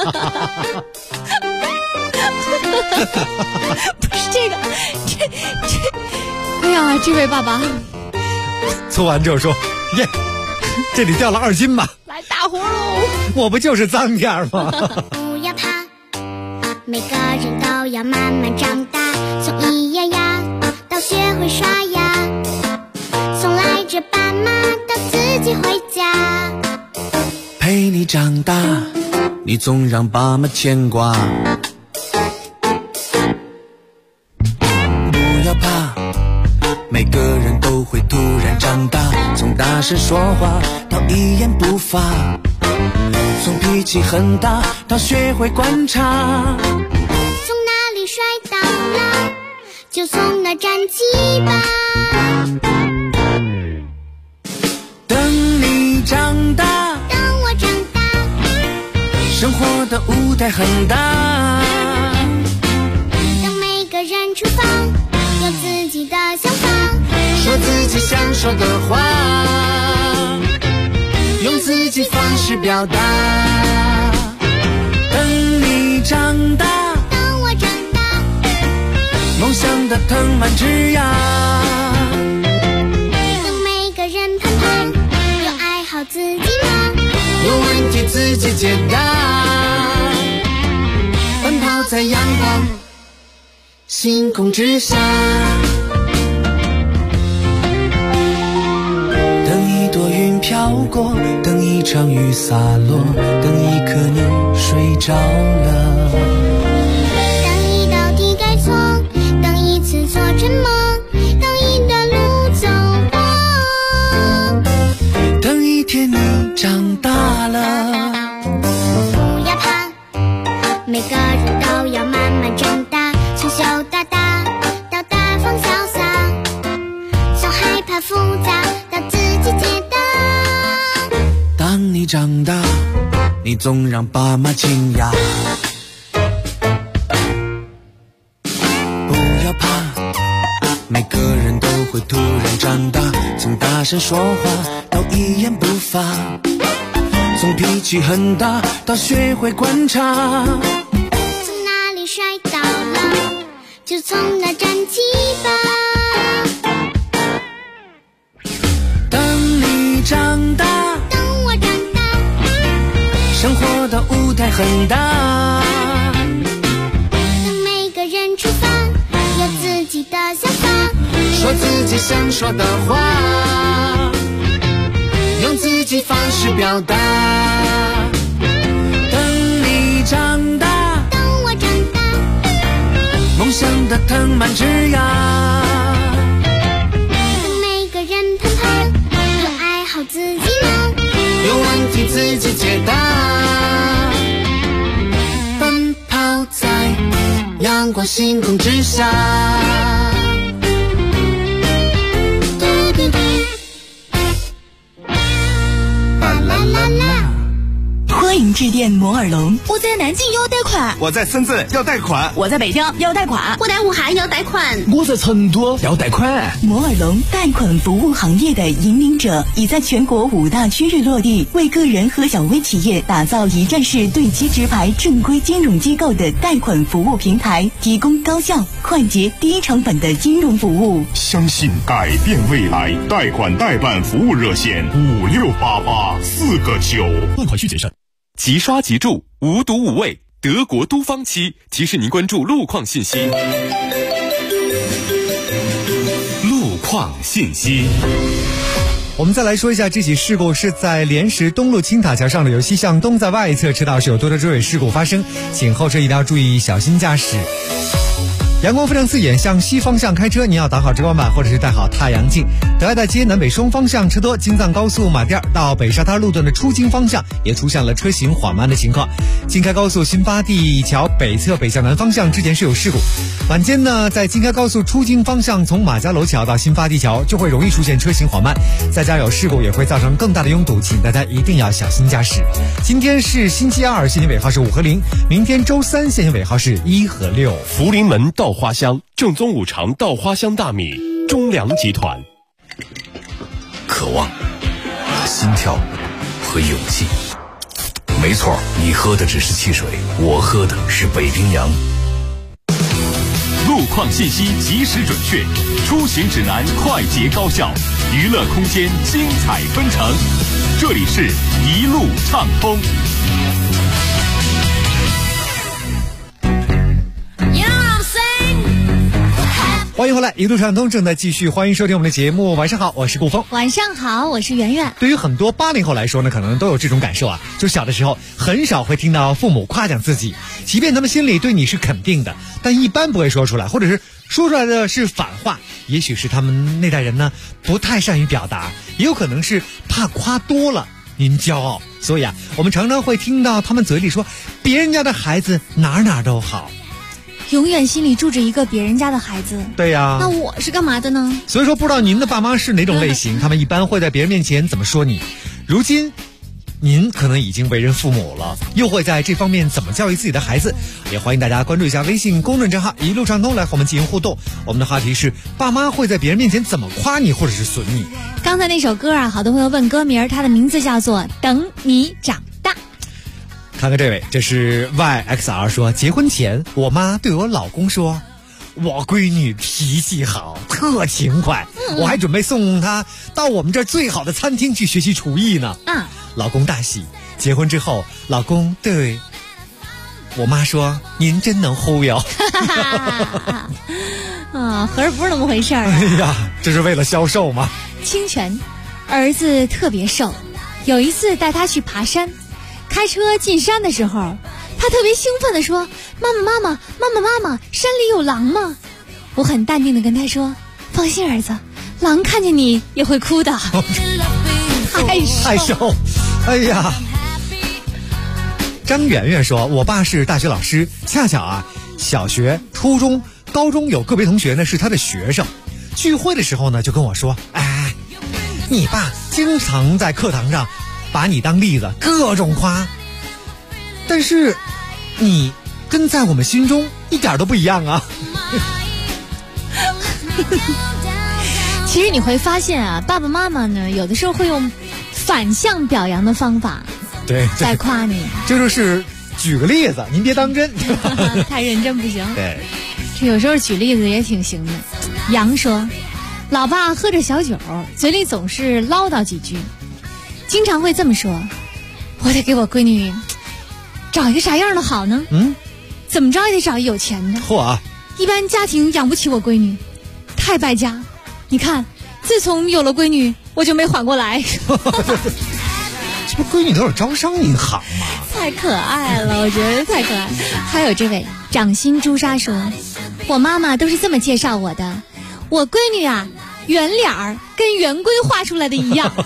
不是这个，哎呀，这位爸爸搓完之后说，耶，这里掉了2斤吧， 来大活喽， 我不就是脏点吗？ 不要怕，每个人都要慢慢长大，从咿呀呀到学会刷牙，从赖着爸妈到自己回家， 陪你长大，你总让爸妈牵挂。不要怕，每个人都会突然长大，从大声说话到一言不发，从脾气很大到学会观察， 从哪里摔倒了就从哪站起吧。 等你长大， 等我长大， 生活的舞台很大， 当每个人出发有自己的想法， 说自己想说的话，用自己方式表达。等你长大， 等我长大， 梦想的藤蔓枝桠， 等每个人盼盼有爱好自己吗？ 有问题自己解答，奔跑在阳光星空之下，等一朵云飘过，等一场雨洒落，等一颗你睡着了， 等一道题改错，等一次做沉默，等一段路走过， 等一天你长大了。 不要怕，每个人都要慢慢长大，从小到大到大方潇洒，从害怕复杂到自己解答。 当你长大，你总让爸妈惊讶。不要怕，每个人都会突然长大，从大声说话到一言不发，从脾气很大到学会观察， 从哪里摔倒了就从哪站起吧。 等你长大， 等我长大， 生活的舞台很大， 等每个人出发有自己的想法， 说自己想说的话，用自己方式表达。 梦想的藤蔓枝芽。 每个人盼盼都爱好自己呢， 有问题自己解答。奔跑在阳光星空之下。 欢迎致电摩尔龙。 我在南京要贷款， 我在深圳要贷款， 我在北京要贷款， 我在武汉要贷款， 我在成都要贷款。 摩尔龙贷款服务行业的引领者，已在全国5大区域落地，为个人和小微企业打造一站式对接直排正规金融机构的贷款服务平台，提供高效、快捷、低成本的金融服务。 相信改变未来，贷款代办服务热线5688，4个9。 贷款需谨慎。 即刷即住，无毒无味，德国都方漆提示您关注路况信息。 路况信息。 我们再来说一下这起事故，是在莲石东路青塔桥上的由西向东，在外侧车道是有多车追尾事故发生，请后车一定要注意小心驾驶。阳光非常刺眼，向西方向开车，您要打好遮光板或者是戴好太阳镜。德爱大街南北双方向车多，京藏高速马甸到北沙滩路段的出京方向也出现了车行缓慢的情况。京开高速新发地桥北侧北向南方向之前是有事故，晚间呢，在京开高速出京方向从马家楼桥到新发地桥就会容易出现车行缓慢，再加有事故也会造成更大的拥堵，请大家一定要小心驾驶。今天是星期二，限行尾号是5和0，明天周三限行尾号是1和6。 福临门稻花香正宗五常稻花香大米，中粮集团。 渴望、心跳和勇气。没错，你喝的只是汽水，我喝的是北冰洋。 路况信息及时准确，出行指南快捷高效，娱乐空间精彩纷呈。这里是一路畅通。 欢迎回来，一路畅通正在继续，欢迎收听我们的节目。晚上好，我是顾峰。 晚上好，我是圆圆。 对于很多80后来说呢，可能都有这种感受啊，就小的时候很少会听到父母夸奖自己，即便他们心里对你是肯定的，但一般不会说出来，或者是说出来的是反话。也许是他们那代人呢不太善于表达，也有可能是怕夸多了您骄傲，所以啊，我们常常会听到他们嘴里说别人家的孩子哪都好， 永远心里住着一个别人家的孩子。 对呀， 那我是干嘛的呢？ 所以说不知道您的爸妈是哪种类型，他们一般会在别人面前怎么说你。如今您可能已经为人父母了，又会在这方面怎么教育自己的孩子？也欢迎大家关注一下微信公众账号一路畅通，来和我们进行互动。我们的话题是爸妈会在别人面前怎么夸你或者是损你。 刚才那首歌啊，好多朋友问歌名，它的名字叫做等你长大。 看看这位，这是 YXR 说，结婚前我妈对我老公说，我闺女脾气好，特勤快，我还准备送她到我们这儿最好的餐厅去学习厨艺呢。老公大喜。结婚之后，老公对我妈说，您真能忽悠。 合着不是那么回事儿。 哎呀，这是为了销售吗？ 清泉，儿子特别瘦，有一次带他去爬山，开车进山的时候，他特别兴奋地说，妈妈，山里有狼吗？我很淡定地跟他说，放心儿子，狼看见你也会哭的。 太瘦。哎呀，张圆圆说，我爸是大学老师，恰巧啊，小学、初中、高中有个别同学呢是他的学生，聚会的时候呢就跟我说，哎，你爸经常在课堂上把你当例子，各种夸，但是你跟在我们心中一点都不一样啊。 其实你会发现啊，爸爸妈妈呢有的时候会用反向表扬的方法对在夸你， 这就是举个例子，您别当真。 太认真不行。 对， 这有时候举例子也挺行的。杨说，老爸喝着小酒，嘴里总是唠叨几句，经常会这么说，我得给我闺女找一个啥样的好呢？怎么着也得找一有钱的。 嚯啊！ 一般家庭养不起我闺女，太败家。你看，自从有了闺女，我就没缓过来。 这不闺女都是招商银行吗？ 太可爱了，我觉得太可爱。还有这位掌心朱砂说， 我妈妈都是这么介绍我的，我闺女啊，圆脸儿跟圆规画出来的一样，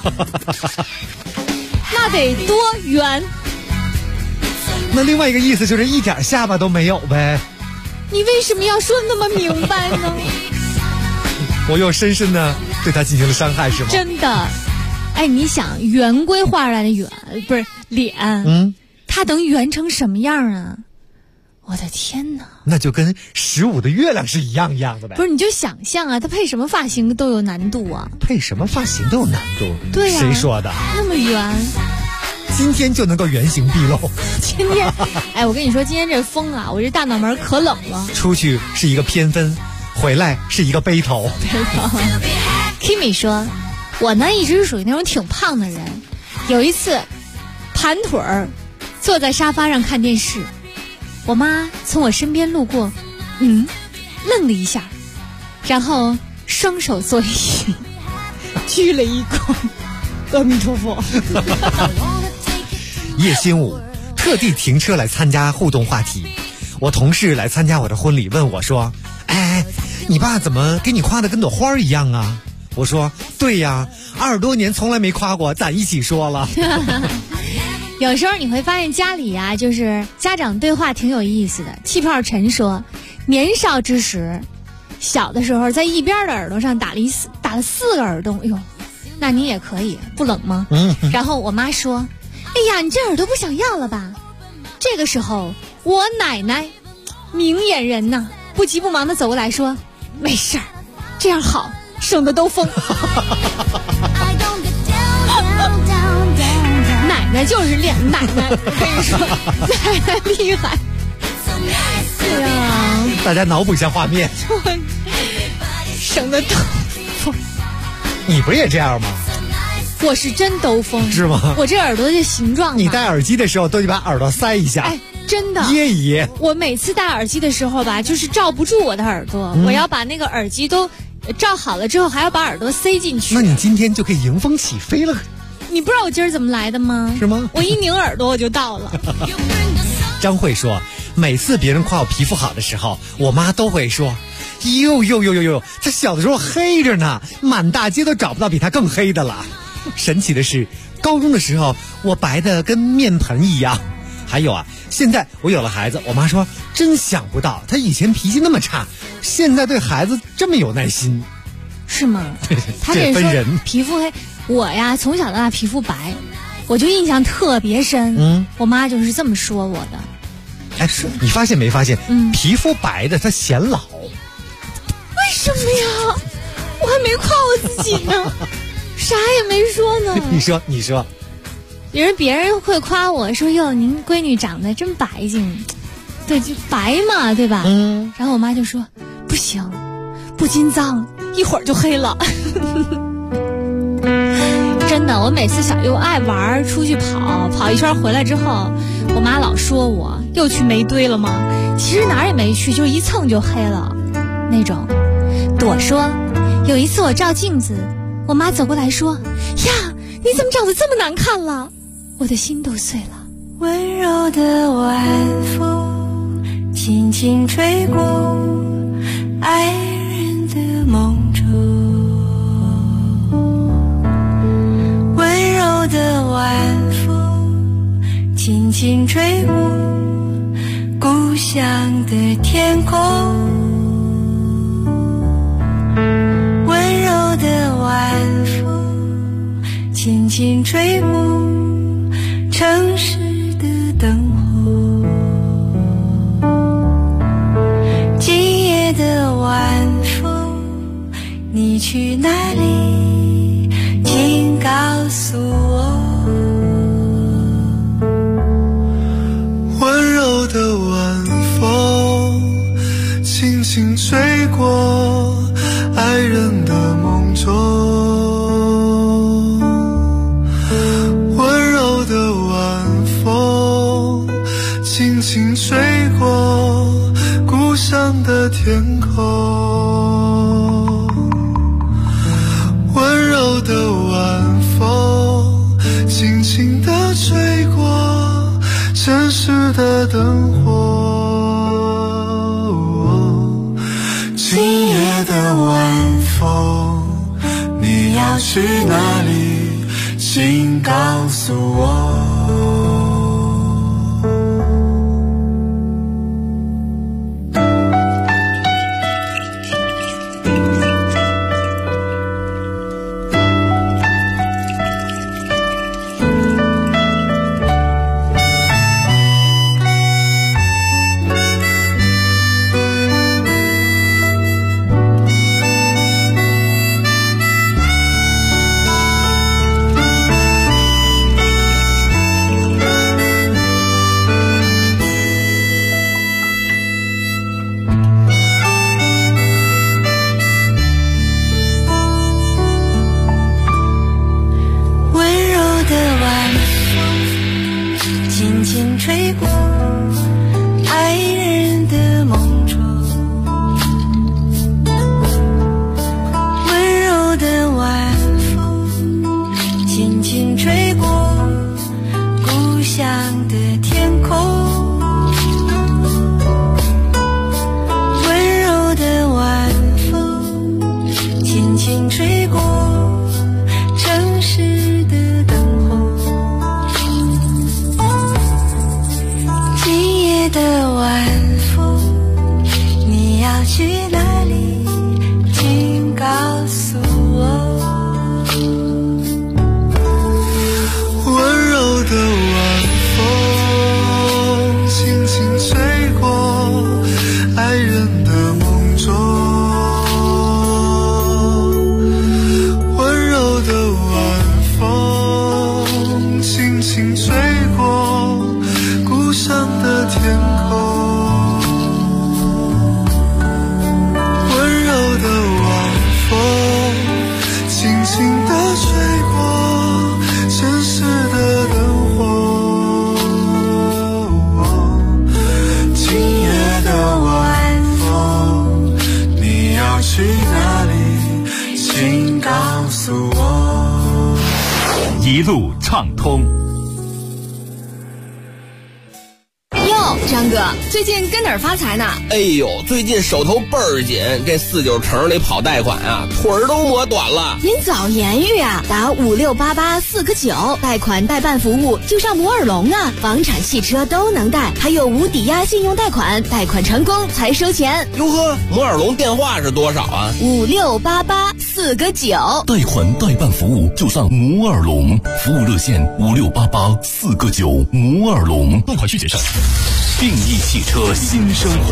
那得多圆。 那另外一个意思就是一点下巴都没有呗。 你为什么要说那么明白呢？ 我又深深的对他进行了伤害，是吗？ 真的。哎，你想圆规画出来的圆不是脸，它能圆成什么样啊？我的天哪！ 那就跟15的月亮是一样的呗。 不是，你就想象啊，他配什么发型都有难度啊。 配什么发型都有难度？ 对呀。 谁说的？ 那么圆。 今天就能够原形毕露。 今天，哎，我跟你说，今天这风啊，我这大脑门可冷了。 出去是一个偏分，回来是一个背头。 Kimi 说，我呢一直是属于那种挺胖的人。有一次，盘腿儿坐在沙发上看电视，我妈从我身边路过，愣了一下，然后双手作揖，鞠了一躬，阿弥陀佛。 叶新武特地停车来参加互动话题。我同事来参加我的婚礼，问我说：“哎，你爸怎么给你夸的跟朵花一样啊？”我说：“对呀，20多年从来没夸过，咱一起说了。” 有时候你会发现家里啊，就是家长对话挺有意思的。气泡陈说，年少之时，小的时候在一边的耳朵上打了4个耳洞，哎呦，那你也可以，不冷吗？然后我妈说，哎呀，你这耳朵不想要了吧？这个时候，我奶奶明眼人呐，不急不忙的走过来说，没事儿，这样好，省得兜风。奶奶就是练奶奶，我跟你说，奶奶厉害。对呀， 大家脑补一下画面， 省得兜风。 你不是也这样吗？ 我是真兜风， 是吗？ 我这耳朵的形状， 你戴耳机的时候都得把耳朵塞一下。 哎，真的掖一掖。 我每次戴耳机的时候吧，就是罩不住我的耳朵，我要把那个耳机都罩好了之后，还要把耳朵塞进去。 那你今天就可以迎风起飞了。 你不知道我今儿怎么来的吗？ 是吗？ 我一拧耳朵我就到了。 张慧说，每次别人夸我皮肤好的时候，我妈都会说，哟，她小的时候黑着呢，满大街都找不到比她更黑的了。神奇的是，高中的时候我白的跟面盆一样。还有啊，现在我有了孩子，我妈说真想不到她以前脾气那么差，现在对孩子这么有耐心。 是吗？她这分人。 皮肤黑，我呀从小到大皮肤白，我就印象特别深。我妈就是这么说我的。 哎，你发现没发现？皮肤白的她显老。 为什么呀？我还没夸我自己呢，啥也没说呢。 你说。 别人会夸我说，哟，您闺女长得真白净，对，就白嘛，对吧？然后我妈就说，不行，不禁脏，一会儿就黑了。真的，我每次又爱玩，出去跑一圈回来之后，我妈老说我又去煤堆了吗？其实哪儿也没去，就一蹭就黑了那种。朵说，有一次我照镜子，我妈走过来说，呀，你怎么长得这么难看了？我的心都碎了。 温柔的晚风轻轻吹过爱人的梦中，温柔的晚风轻轻吹过故乡的天空，温柔的晚风轻轻吹过城市的灯火，今夜的晚风你去哪里，请告诉我。 温柔的晚风轻轻吹过爱人的梦中，轻轻吹过故乡的天空，温柔的晚风轻轻地吹过城市的灯火， 去哪里？请告诉我。 一路畅通。 张哥，最近跟哪儿发财呢？ 哎呦，最近手头倍儿紧，这49城里跑贷款啊，腿儿都磨短了。 您早言语啊，打5688-4个9，贷款代办服务就上摩尔龙啊，房产、汽车都能贷，还有无抵押信用贷款，贷款成功才收钱。 哟呵，摩尔龙电话是多少啊 ？5688-4个9， 贷款代办服务就上摩尔龙，服务热线5688-4个9，摩尔龙，贷款需谨慎。 定义汽车新生活，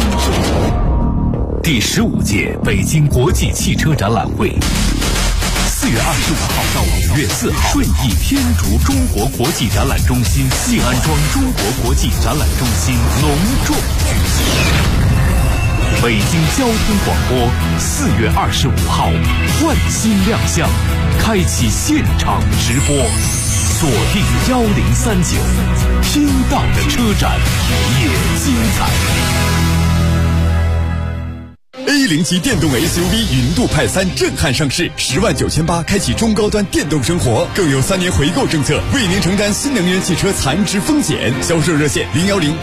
第15届北京国际汽车展览会，4月25号到5月4号，顺义天竺中国国际展览中心、信安庄中国国际展览中心隆重举行。北京交通广播4月25号换新亮相，开启现场直播。锁定1039，听到的车展也精彩。 A0级电动 SUV 云度派3震撼上市，10.98万开启中高端电动生活，更有3年回购政策，为您承担新能源汽车残值风险。销售热线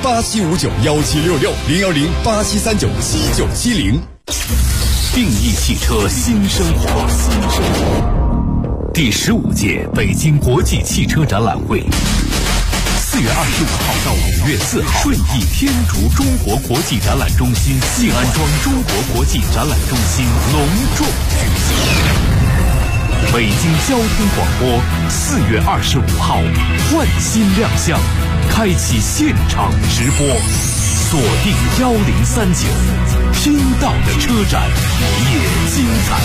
010-8759-1766，010-8739-7970。 定义汽车新生活，第15届北京国际汽车展览会，4月25号到5月4号，顺义天竺中国国际展览中心、信安庄中国国际展览中心隆重举行。北京交通广播4月25号换新亮相，开启现场直播，锁定1039，听到的车展也精彩。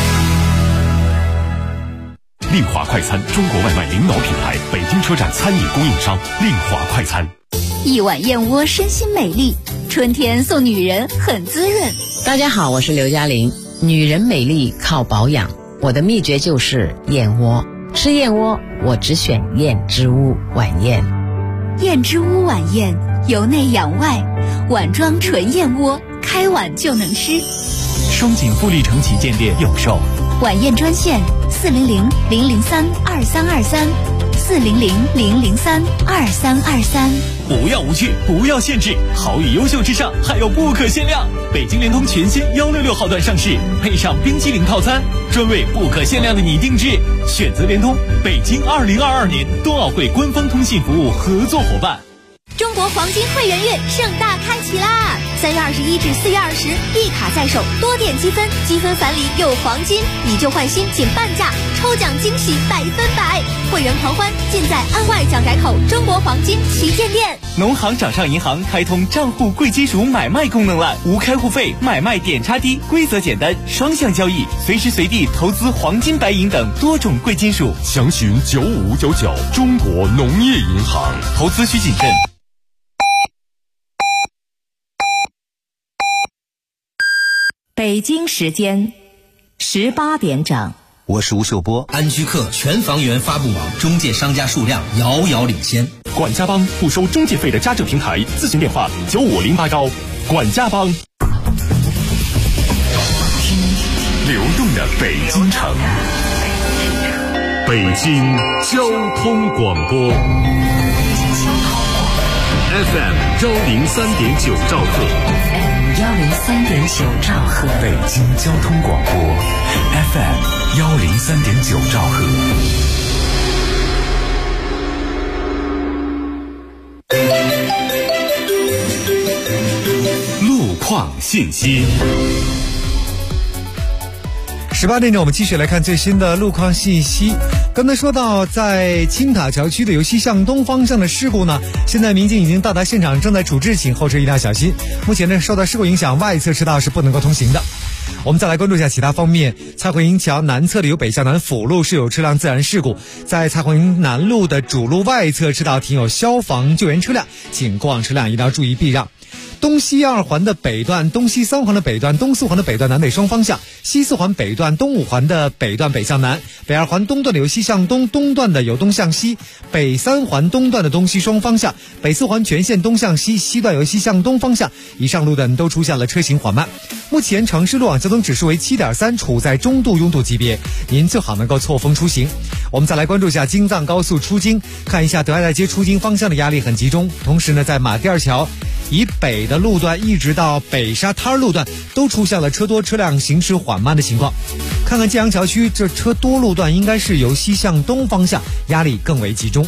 令华快餐，中国外卖领导品牌，北京车站餐饮供应商。令华快餐， 一碗燕窝身心美丽，春天送女人很滋润。 大家好，我是刘嘉玲。女人美丽靠保养，我的秘诀就是燕窝。吃燕窝，我只选燕之屋晚宴。 燕之屋晚宴，由内养外，碗装纯燕窝，开碗就能吃。 双井富力城旗舰店有售。 晚宴专线400-003-2323 400-003-2323。 不要无趣，不要限制，好与优秀之上还有不可限量。北京联通全新166号段上市，配上冰淇淋套餐，专为不可限量的你定制。选择联通，北京2022年冬奥会官方通信服务合作伙伴。 中国黄金会员月盛大开启啦！3月21至4月20，一卡在手，多点积分，积分返礼有黄金，以旧换新仅半价，抽奖惊喜100%，会员狂欢尽在安外蒋宅口中国黄金旗舰店。 农行掌上银行开通账户贵金属买卖功能了，无开户费，买卖点差低，规则简单，双向交易，随时随地投资黄金、白银等多种贵金属。 详询9599，中国农业银行。 投资需谨慎。 北京时间18点整。 我是吴秀波。 安居客全房源发布网中介商家数量遥遥领先。 管家帮不收中介费的家政平台，咨询电话95081。管家帮。 流动的北京城，北京交通广播 FM 103.9兆赫。 103.9兆赫， 北京交通广播 FM 103.9兆赫。路况信息。 18点整，我们继续来看最新的路况信息。刚才说到，在青塔桥区的由西向东方向的事故呢，现在民警已经到达现场，正在处置，请后车一定要小心。目前呢，受到事故影响，外侧车道是不能够通行的。我们再来关注一下其他方面。蔡慧营桥南侧的由北向南辅路是有车辆自燃事故，在蔡慧营南路的主路外侧车道停有消防救援车辆，请过往车辆一定要注意避让。东西2环的北段、东西3环的北段、东4环的北段南北双方向，西4环北段、东5环的北段北向南，北2环东段的由西向东，东段的由东向西，北3环东段的东西双方向，北4环全线东向西，西段由西向东方向，以上路段都出现了车行缓慢。目前城市路网交通指数为7.3，处在中度拥堵级别，您最好能够错峰出行。我们再来关注一下京藏高速出京，看一下德爱大街出京方向的压力很集中，同时呢，在马甸桥以北的路段一直到北沙滩路段都出现了车多车辆行驶缓慢的情况。看看建阳桥区，这车多路段应该是由西向东方向，压力更为集中。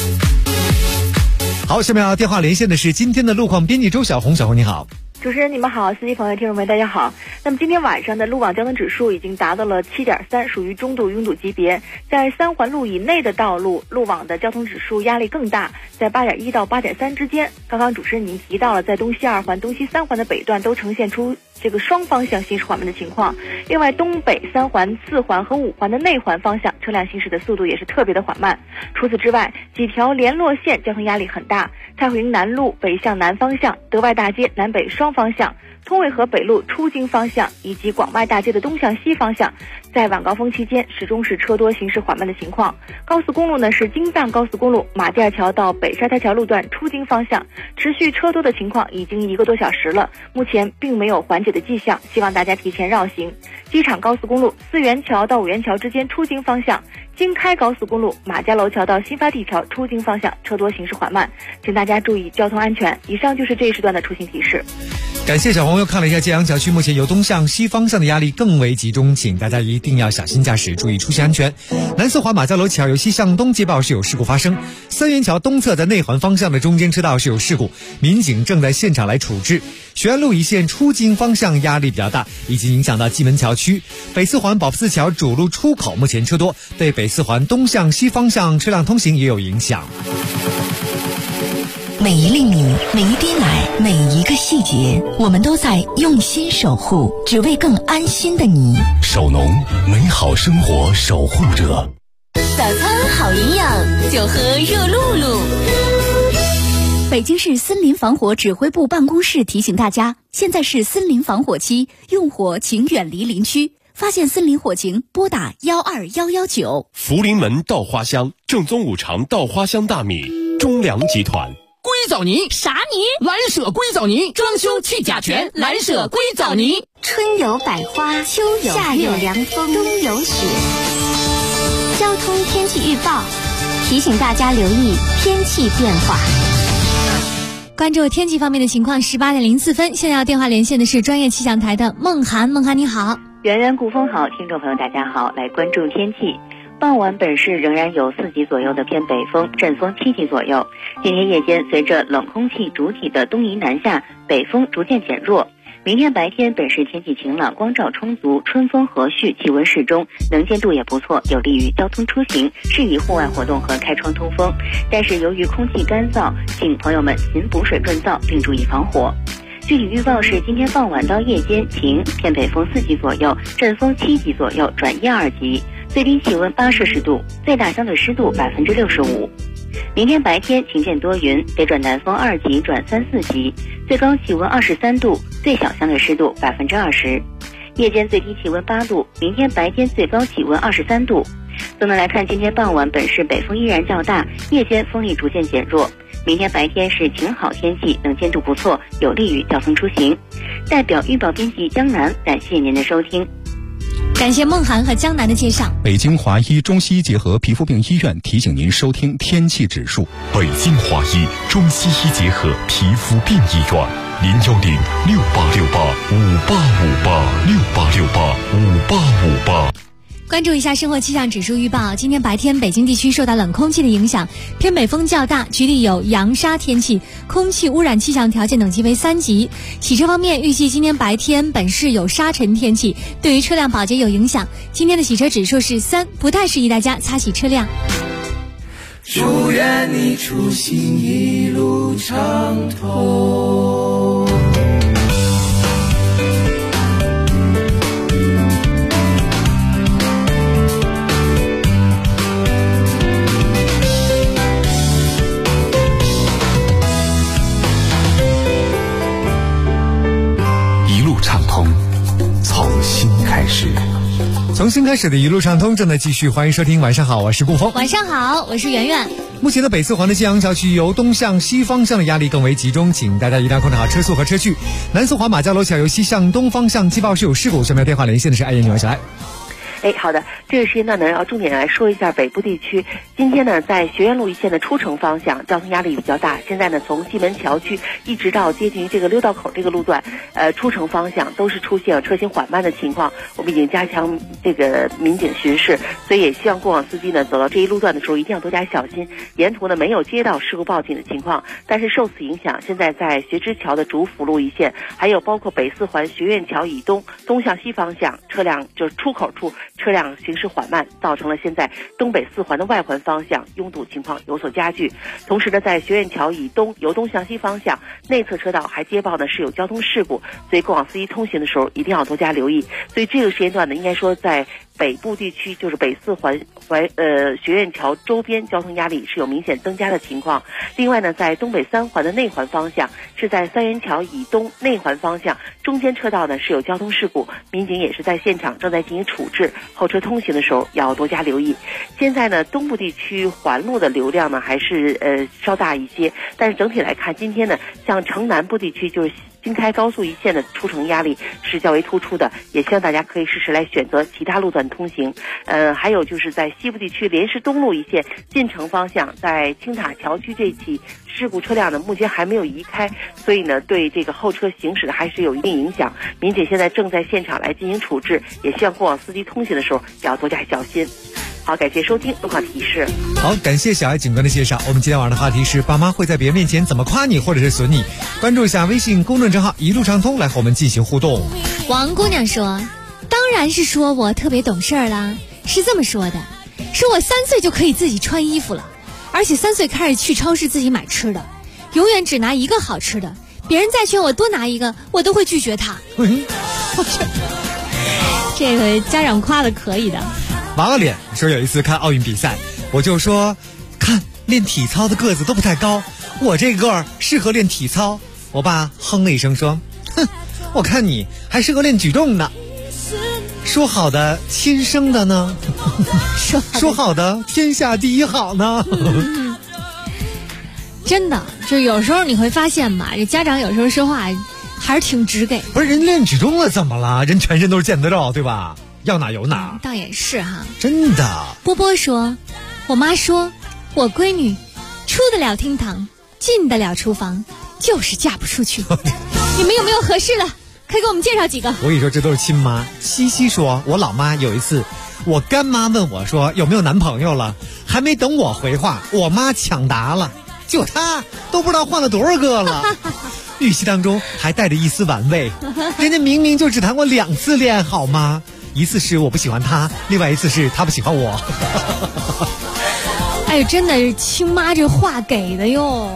好，下面要电话连线的是今天的路况编辑周小红。小红你好。 主持人你们好，司机朋友听众们大家好。那么今天晚上的路网交通指数已经达到了7.3，属于中度拥堵级别。在3环路以内的道路，路网的交通指数压力更大，在8.1到8.3之间。刚刚主持人已经提到了，在东西2环、东西3环的北段都呈现出这个双方向行驶缓慢的情况。另外，东北3环、4环和5环的内环方向车辆行驶的速度也是特别的缓慢。除此之外，几条联络线交通压力很大，蔡慧营南路北向南方向、德外大街南北双方向、通渭河北路出京方向以及广外大街的东向西方向，在晚高峰期间始终是车多行驶缓慢的情况。高速公路呢是京藏高速公路马甸桥到北沙滩桥路段出京方向，持续车多的情况已经1个多小时了，目前并没有缓解的迹象，希望大家提前绕行。机场高速公路4元桥到5元桥之间出京方向，京开高速公路马家楼桥到新发地桥出京方向车多行驶缓慢，请大家注意交通安全。以上就是这一时段的出行提示。 感谢小红又看了一下建阳桥区，目前由东向西方向的压力更为集中，请大家一定要小心驾驶，注意出行安全。南4环马家楼桥由西向东接报是有事故发生，3元桥东侧在内环方向的中间车道是有事故，民警正在现场来处置。学安路一线出京方向压力比较大，已经影响到蓟门桥区。北4环保福寺桥主路出口目前车多，对北4环东向西方向车辆通行也有影响。 每一粒米，每一滴奶，每一个细节，我们都在用心守护，只为更安心的你。 守农，美好生活守护者。 早餐好营养，就喝热露露。北京市森林防火指挥部办公室提醒大家，现在是森林防火期，用火请远离林区。发现森林火情，拨打12119。 福临门稻花香，正宗五常稻花香大米，中粮集团。 硅藻泥啥泥？ 蓝舍硅藻泥，装修去甲醛，蓝舍硅藻泥。 春有百花，秋有夏有凉风，冬有雪。交通天气预报， 提醒大家留意天气变化。 关注天气方面的情况，18点04分，现在要电话连线的是专业气象台的孟涵。孟涵你好。 圆圆顾风好，听众朋友大家好，来关注天气。傍晚本市仍然有4级左右的偏北风，阵风7级左右。今天夜间随着冷空气主体的东移南下，北风逐渐减弱。明天白天本市天气晴朗，光照充足，春风和煦，气温适中，能见度也不错，有利于交通出行，适宜户外活动和开窗通风。但是由于空气干燥，请朋友们勤补水润燥，并注意防火。具体预报是今天傍晚到夜间晴，偏北风4级左右，阵风7级左右转1、2级，最低气温8摄氏度，最大相对湿度65%。明天白天晴间多云，北转南风2级转3、4级，最高气温23度，最小相对湿度20%。夜间最低气温8度，明天白天最高气温23度。总的来看，今天傍晚本市北风依然较大，夜间风力逐渐减弱。明天白天是晴好天气，能见度不错，有利于交通出行。代表预报编辑江南，感谢您的收听。 感谢孟涵和江南的介绍。 北京华医中西医结合皮肤病医院提醒您收听天气指数。 北京华医中西医结合皮肤病医院，010-6868-5858，6868-5858。 关注一下生活气象指数预报，今天白天北京地区受到冷空气的影响，偏北风较大，局里有扬沙天气，空气污染气象条件等级为3级。洗车方面，预计今天白天本市有沙尘天气，对于车辆保洁有影响。今天的洗车指数是3，不太适宜大家擦洗车辆。 祝愿你出行一路畅通。 从新开始的一路畅通正在继续，欢迎收听。晚上好，我是顾峰。 晚上好，我是圆圆。 目前的北四环的西阳桥区由东向西方向的压力更为集中，请大家一定要控制好车速和车距。南四环马家楼桥由西向东方向机报是有事故，下面电话连线的是爱燕女王小爱。 好的，这个时间段呢，要重点来说一下北部地区。今天呢，在学院路一线的出城方向，交通压力比较大。现在呢，从西门桥区一直到接近于这个六道口这个路段，出城方向都是出现了车行缓慢的情况。我们已经加强这个民警巡视，所以也希望过往司机呢，走到这一路段的时候一定要多加小心。沿途呢，没有接到事故报警的情况，但是受此影响，现在在学知桥的主辅路一线，还有包括北四环学院桥以东向西方向车辆就是出口处。车辆行驶缓慢，造成了现在东北四环的外环方向拥堵情况有所加剧。同时呢，在学院桥以东由东向西方向内侧车道还接报呢是有交通事故，所以过往司机通行的时候一定要多加留意。所以这个时间段呢，应该说在北部地区就是北四环学院桥周边交通压力是有明显增加的情况。另外呢，在东北三环的内环方向，是在三元桥以东内环方向中间车道呢是有交通事故，民警也是在现场正在进行处置，后车通行的时候要多加留意。现在呢，东部地区环路的流量呢还是稍大一些，但是整体来看，今天呢，像城南部地区就是京开高速一线的出城压力是较为突出的，也希望大家可以适时来选择其他路段通行。还有就是在西部地区莲石东路一线进城方向，在青塔桥区这起事故车辆呢，目前还没有移开，所以呢，对这个后车行驶还是有一定影响。民警现在正在现场来进行处置，也希望过往司机通行的时候要多加小心。好，感谢收听路况提示。 好，感谢小爱警官的介绍。我们今天晚上的话题是：爸妈会在别人面前怎么夸你或者是损你？关注一下微信公众账号一路畅通，来和我们进行互动。 王姑娘说：“当然是说我特别懂事儿啦，是这么说的，说我3岁就可以自己穿衣服了，而且3岁开始去超市自己买吃的，永远只拿一个好吃的，别人再劝我多拿一个，我都会拒绝他。”这个家长夸的可以的。 王脸说有一次看奥运比赛，我就说看练体操的个子都不太高，我这个儿适合练体操。我爸哼了一声说：“哼，我看你还适合练举重呢。”说好的亲生的呢？说好的天下第一好呢？ 真的，就有时候你会发现吧，这家长有时候说话还是挺直给。 不是人练举重了怎么了？人全身都是腱子肉，对吧？要哪有哪。 倒也是哈。 真的。 波波说，我妈说我闺女出得了厅堂，进得了厨房，就是嫁不出去。你们有没有合适的？可以给我们介绍几个？ 我跟你说，这都是亲妈。西西说，我老妈有一次，我干妈问我说有没有男朋友了，还没等我回话，我妈抢答了，就她都不知道换了多少个了。语气当中还带着一丝玩味，人家明明就只谈过2次恋爱好吗？一次是我不喜欢他，另外一次是他不喜欢我。 哎呦，真的是亲妈这话给的哟，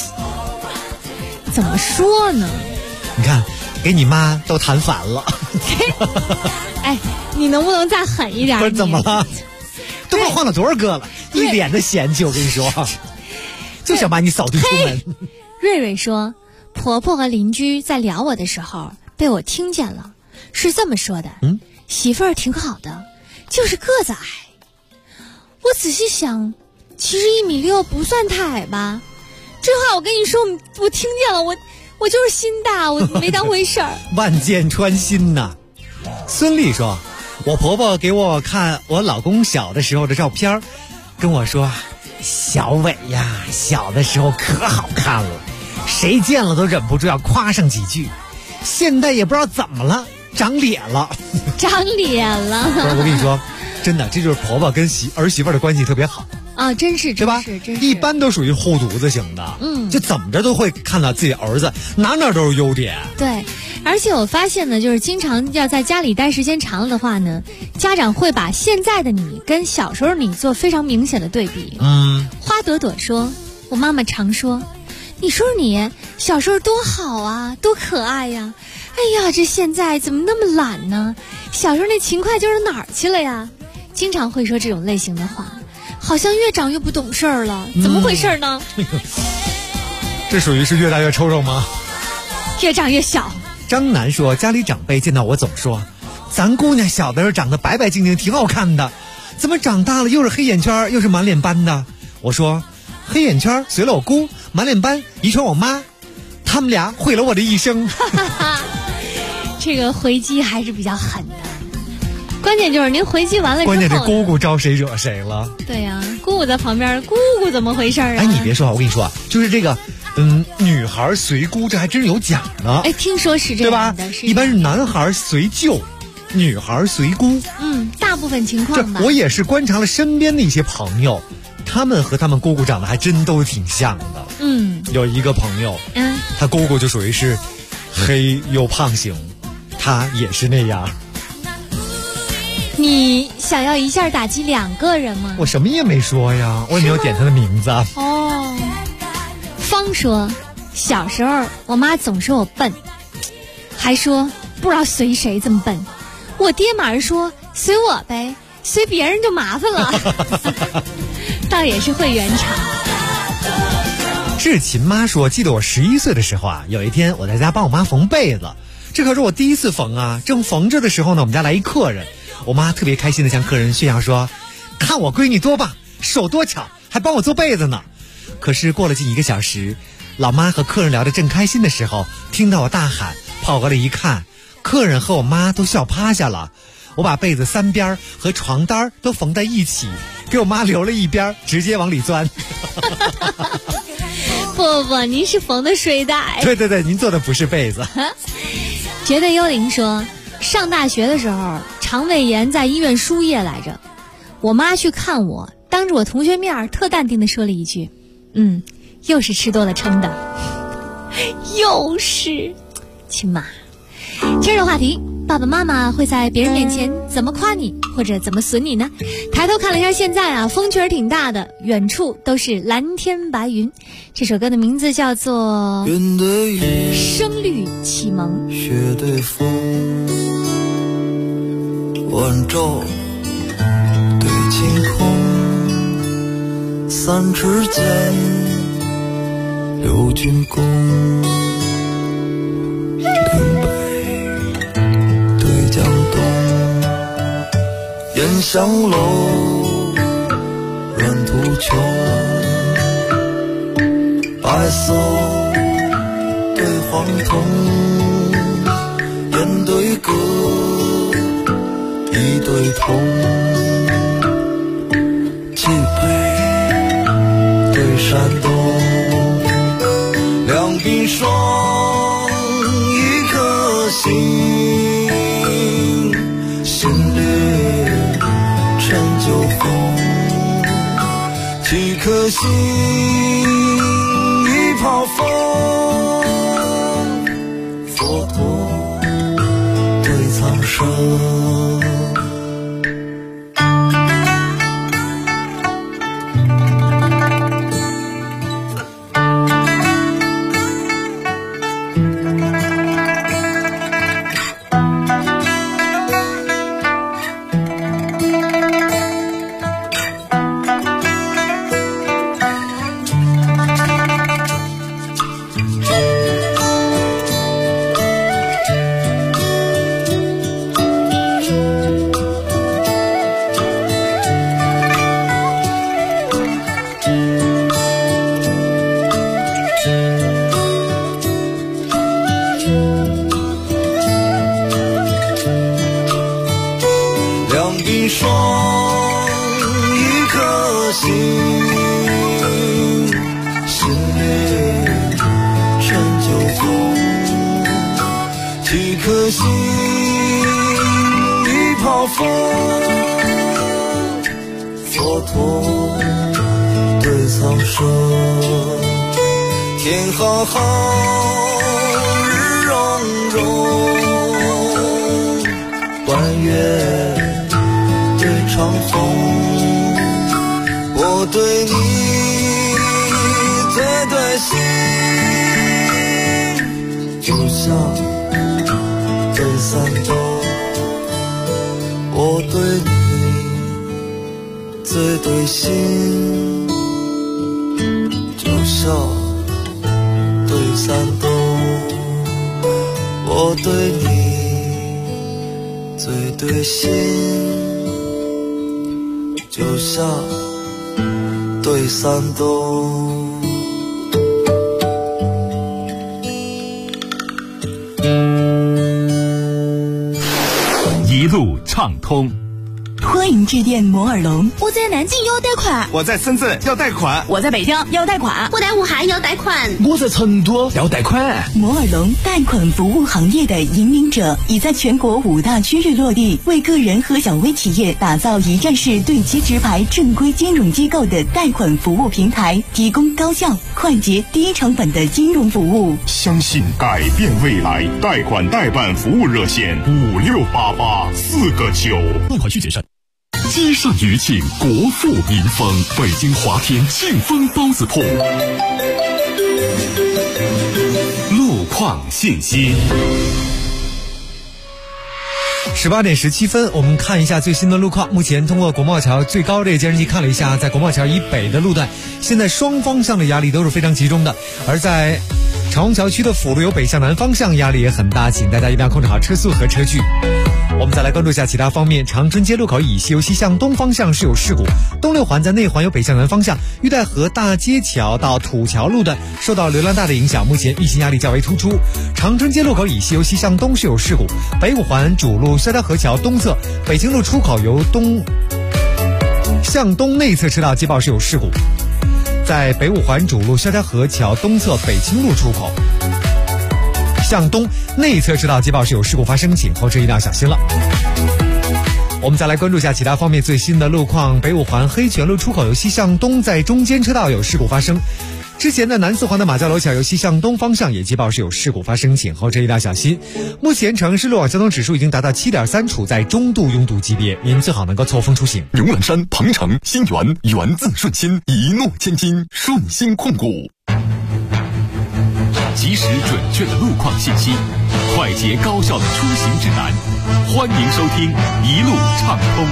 怎么说呢？ 你看，给你妈都谈反了。 哎，你能不能再狠一点？ 不是怎么了？都不知道换了多少个了，一脸的嫌弃。我跟你说，就想把你扫地出门。 瑞瑞说，婆婆和邻居在聊我的时候被我听见了，是这么说的：媳妇儿挺好的，就是个子矮。我仔细想，其实1.6米不算太矮吧？这话我跟你说，我听见了，我就是心大，我没当回事儿。 万箭穿心呐。孙俪说，我婆婆给我看我老公小的时候的照片，跟我说，小伟呀，小的时候可好看了，谁见了都忍不住要夸上几句。现在也不知道怎么了，长脸了。 长脸了。 不是，我跟你说，真的，这就是婆婆跟儿媳妇的关系特别好啊，真是， 对吧？一般都属于护犊子型的，就怎么着都会看到自己儿子哪都是优点。 对，而且我发现呢，就是经常要在家里待时间长了的话呢，家长会把现在的你跟小时候你做非常明显的对比。花朵朵说，我妈妈常说，你说你小时候多好啊，多可爱呀！哎呀，这现在怎么那么懒呢？小时候那勤快劲儿哪儿去了呀？经常会说这种类型的话，好像越长越不懂事儿了，怎么回事呢？ 这属于是越大越抽抽吗？ 越长越小。 张楠说，家里长辈见到我总说，咱姑娘小的时候长得白白净净，挺好看的，怎么长大了又是黑眼圈又是满脸斑的？我说，黑眼圈随了我姑，满脸斑遗传我妈，他们俩毁了我的一生。 这个回击还是比较狠的，关键就是您回击完了之后， 关键是姑姑招谁惹谁了？ 对呀，姑姑在旁边，姑姑怎么回事啊？ 哎，你别说啊，我跟你说啊，就是这个，女孩随姑，这还真有讲呢。 哎，听说是这样的， 对吧？一般是男孩随舅，女孩随姑。 大部分情况吧。 我也是观察了身边的一些朋友，他们和他们姑姑长得还真都挺像的。有一个朋友，他姑姑就属于是黑又胖型，他也是那样。 你想要一下打击2个人吗？ 我什么也没说呀，我也没有点他的名字。 哦，方说，小时候我妈总说我笨，还说不知道随谁这么笨。我爹马上说随我呗，随别人就麻烦了。倒也是会圆场。 志勤妈说，记得我11岁的时候啊，有一天我在家帮我妈缝被子，这可是我第一次缝啊。正缝着的时候呢，我们家来一客人，我妈特别开心的向客人炫耀说，看我闺女多棒，手多巧，还帮我做被子呢。可是过了近1个小时，老妈和客人聊得正开心的时候，听到我大喊，跑过来一看，客人和我妈都笑趴下了。我把被子3边和床单都缝在一起，给我妈留了一边，直接往里钻。 不，您是缝的睡袋。 对，您做的不是被子。 绝对幽灵说，上大学的时候肠胃炎在医院输液来着，我妈去看我，当着我同学面特淡定地说了一句，又是吃多了撑的。又是亲妈。今儿的话题，爸爸妈妈会在别人面前怎么夸你或者怎么损你呢？抬头看了一下现在啊，风确实挺大的，远处都是蓝天白云。这首歌的名字叫做声律启蒙。 雪的风晚照对晴空，3尺剑六军弓，烟香楼，软土丘，白色对黄铜，烟对歌，一对铜，气杯闪动，两鬓霜，一颗心，心里陈旧风，几颗心，一泡风，佛陀对苍生。天浩浩，日融融，弯月对长风，我对你最对心，就像对三斗，我对你最对心，就像对三斗，我对你最对心，就像对三斗。 一路畅通。 欢迎致电摩尔龙。 我在南京要贷款， 我在深圳要贷款， 我在北京要贷款，我在武汉要贷款， 我在成都要贷款。 摩尔龙贷款服务行业的引领者，已在全国5大区域落地，为个人和小微企业打造一站式对接直排正规金融机构的贷款服务平台，提供高效、快捷、低成本的金融服务。 相信改变未来，贷款代办服务热线5688 4个9。贷款需谨慎。积善余庆，国富民丰。北京华天庆丰包子铺。路况信息。 18点17分，我们看一下最新的路况。目前通过国贸桥最高烈监视器看了一下，在国贸桥以北的路段，现在双方向的压力都是非常集中的，而在长虹桥区的辅路由北向南方向压力也很大，请大家一定要控制好车速和车距。我们再来关注一下其他方面。长春街路口以西由西向东方向是有事故，东六环在内环由北向南方向，玉带河大街桥到土桥路段受到流量大的影响，目前运行压力较为突出。长春街路口以西由西向东是有事故，北五环主路肖家河桥东侧北京路出口由东向东内侧车道接报是有事故，在北五环主路肖家河桥东侧北京路出口向东内侧车道接报是有事故发生，请后车一定要小心了。我们再来关注一下其他方面最新的路况。北五环黑泉路出口由西向东在中间车道有事故发生，之前的南四环的马家楼桥由西向东方向也接报是有事故发生，请后车一定要小心。目前城市路网交通指数已经达到7.3，处在中度拥堵级别，您最好能够错峰出行。 牛栏山、鹏城、新源，源自顺心，一诺千金，顺心控股。及时准确的路况信息，快捷高效的出行指南，欢迎收听一路畅通。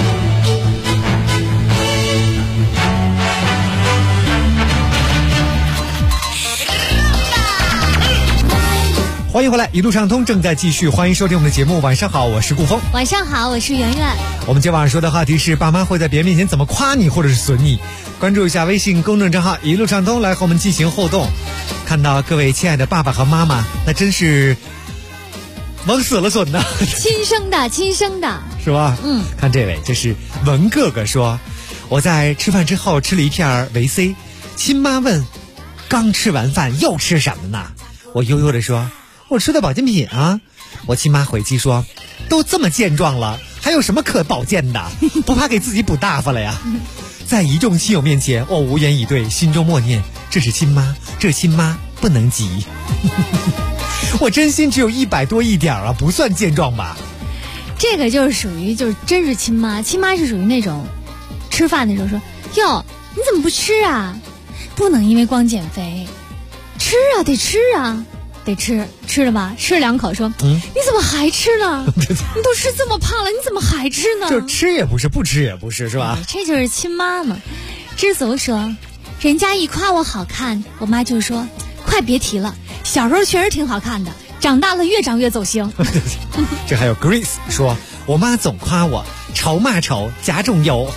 欢迎回来，一路畅通正在继续，欢迎收听我们的节目。晚上好，我是顾峰。 晚上好，我是圆圆。 我们今晚上说的话题是爸妈会在别人面前怎么夸你或者是损你。关注一下微信公众账号一路畅通，来和我们进行互动。看到各位亲爱的爸爸和妈妈，那真是往死了损呐， 亲生的亲生的是吧？看这位，这是文哥哥说，我在吃饭之后吃了一片维 C， 亲妈问，刚吃完饭又吃什么呢？我悠悠地说，我吃的保健品啊。我亲妈回击说，都这么健壮了，还有什么可保健的？不怕给自己补大发了呀？在一众亲友面前，我无言以对，心中默念，这是亲妈，这亲妈不能急。我真心只有100多一点啊，不算健壮吧？ 这个就是属于真是亲妈，亲妈是属于那种吃饭的时候说，哟，你怎么不吃啊？不能因为光减肥，吃啊，得吃啊，得吃，吃了吧？吃了2口说，你怎么还吃呢？你都吃这么胖了，你怎么还吃呢？ 就吃也不是，不吃也不是，是吧？ 这就是亲妈嘛。知足说，人家一夸我好看，我妈就说，快别提了，小时候确实挺好看的，长大了越长越走形。 这还有 Grace 说，我妈总夸我丑骂丑，家中有。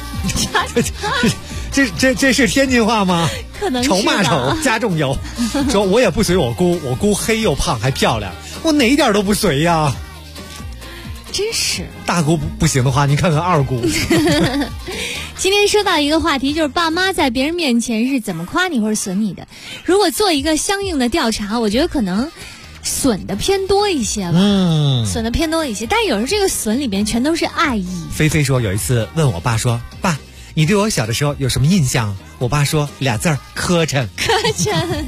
这是天津话吗？ 可能是丑骂丑，家中有。说我也不随我姑，我姑黑又胖还漂亮，我哪一点都不随呀。 真是大姑不行的话，你看看二姑。 今天说到一个话题，就是爸妈在别人面前是怎么夸你或者损你的。如果做一个相应的调查，我觉得可能损的偏多一些吧。损的偏多一些，但有时候这个损里边全都是爱意。 菲菲说有一次问我爸说，爸，你对我小的时候有什么印象？我爸说2字，磕碜。 磕碜。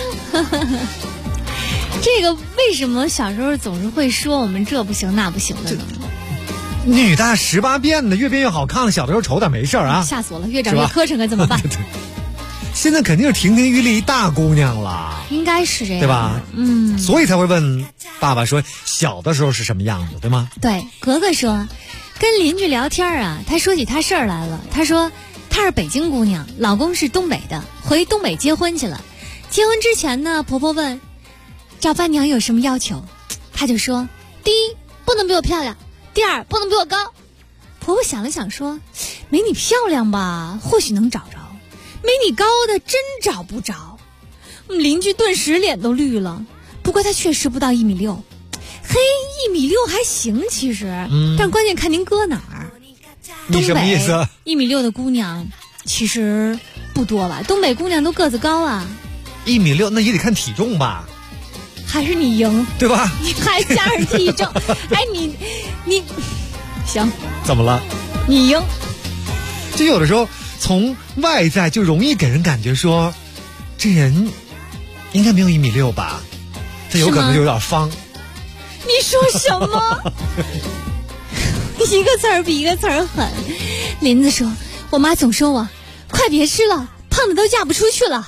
这个为什么小时候总是会说我们这不行那不行的呢？ 女大18变的，越变越好看了。小的时候丑点没事啊， 吓死我了，越长越磕碜该怎么办？ 现在肯定是亭亭玉立大姑娘了， 应该是这样， 对吧？所以才会问爸爸说小的时候是什么样子，对吗？ 对，格格说跟邻居聊天啊，他说起他事儿来了。他说她是北京姑娘，老公是东北的，回东北结婚去了。结婚之前呢，婆婆问找伴娘有什么要求，她就说，第一不能比我漂亮，第二不能比我高。婆婆想了想说，没你漂亮吧，或许能找着，没你高的真找不着。邻居顿时脸都绿了，不过他确实不到1.6米。嘿，1.6米还行，其实，但关键看您搁哪儿。 你什么意思 ？1.6米的姑娘其实不多吧？东北姑娘都个子高啊。 1.6米那也得看体重吧？ 还是你赢， 对吧？ 你还加上体重，哎，你行？ 怎么了？ 你赢。 就有的时候从外在就容易给人感觉说，这人应该没有1.6米吧？他有可能有点方。 你说什么？一个词儿比一个词儿狠。林子说，我妈总说我快别吃了，胖的都嫁不出去了。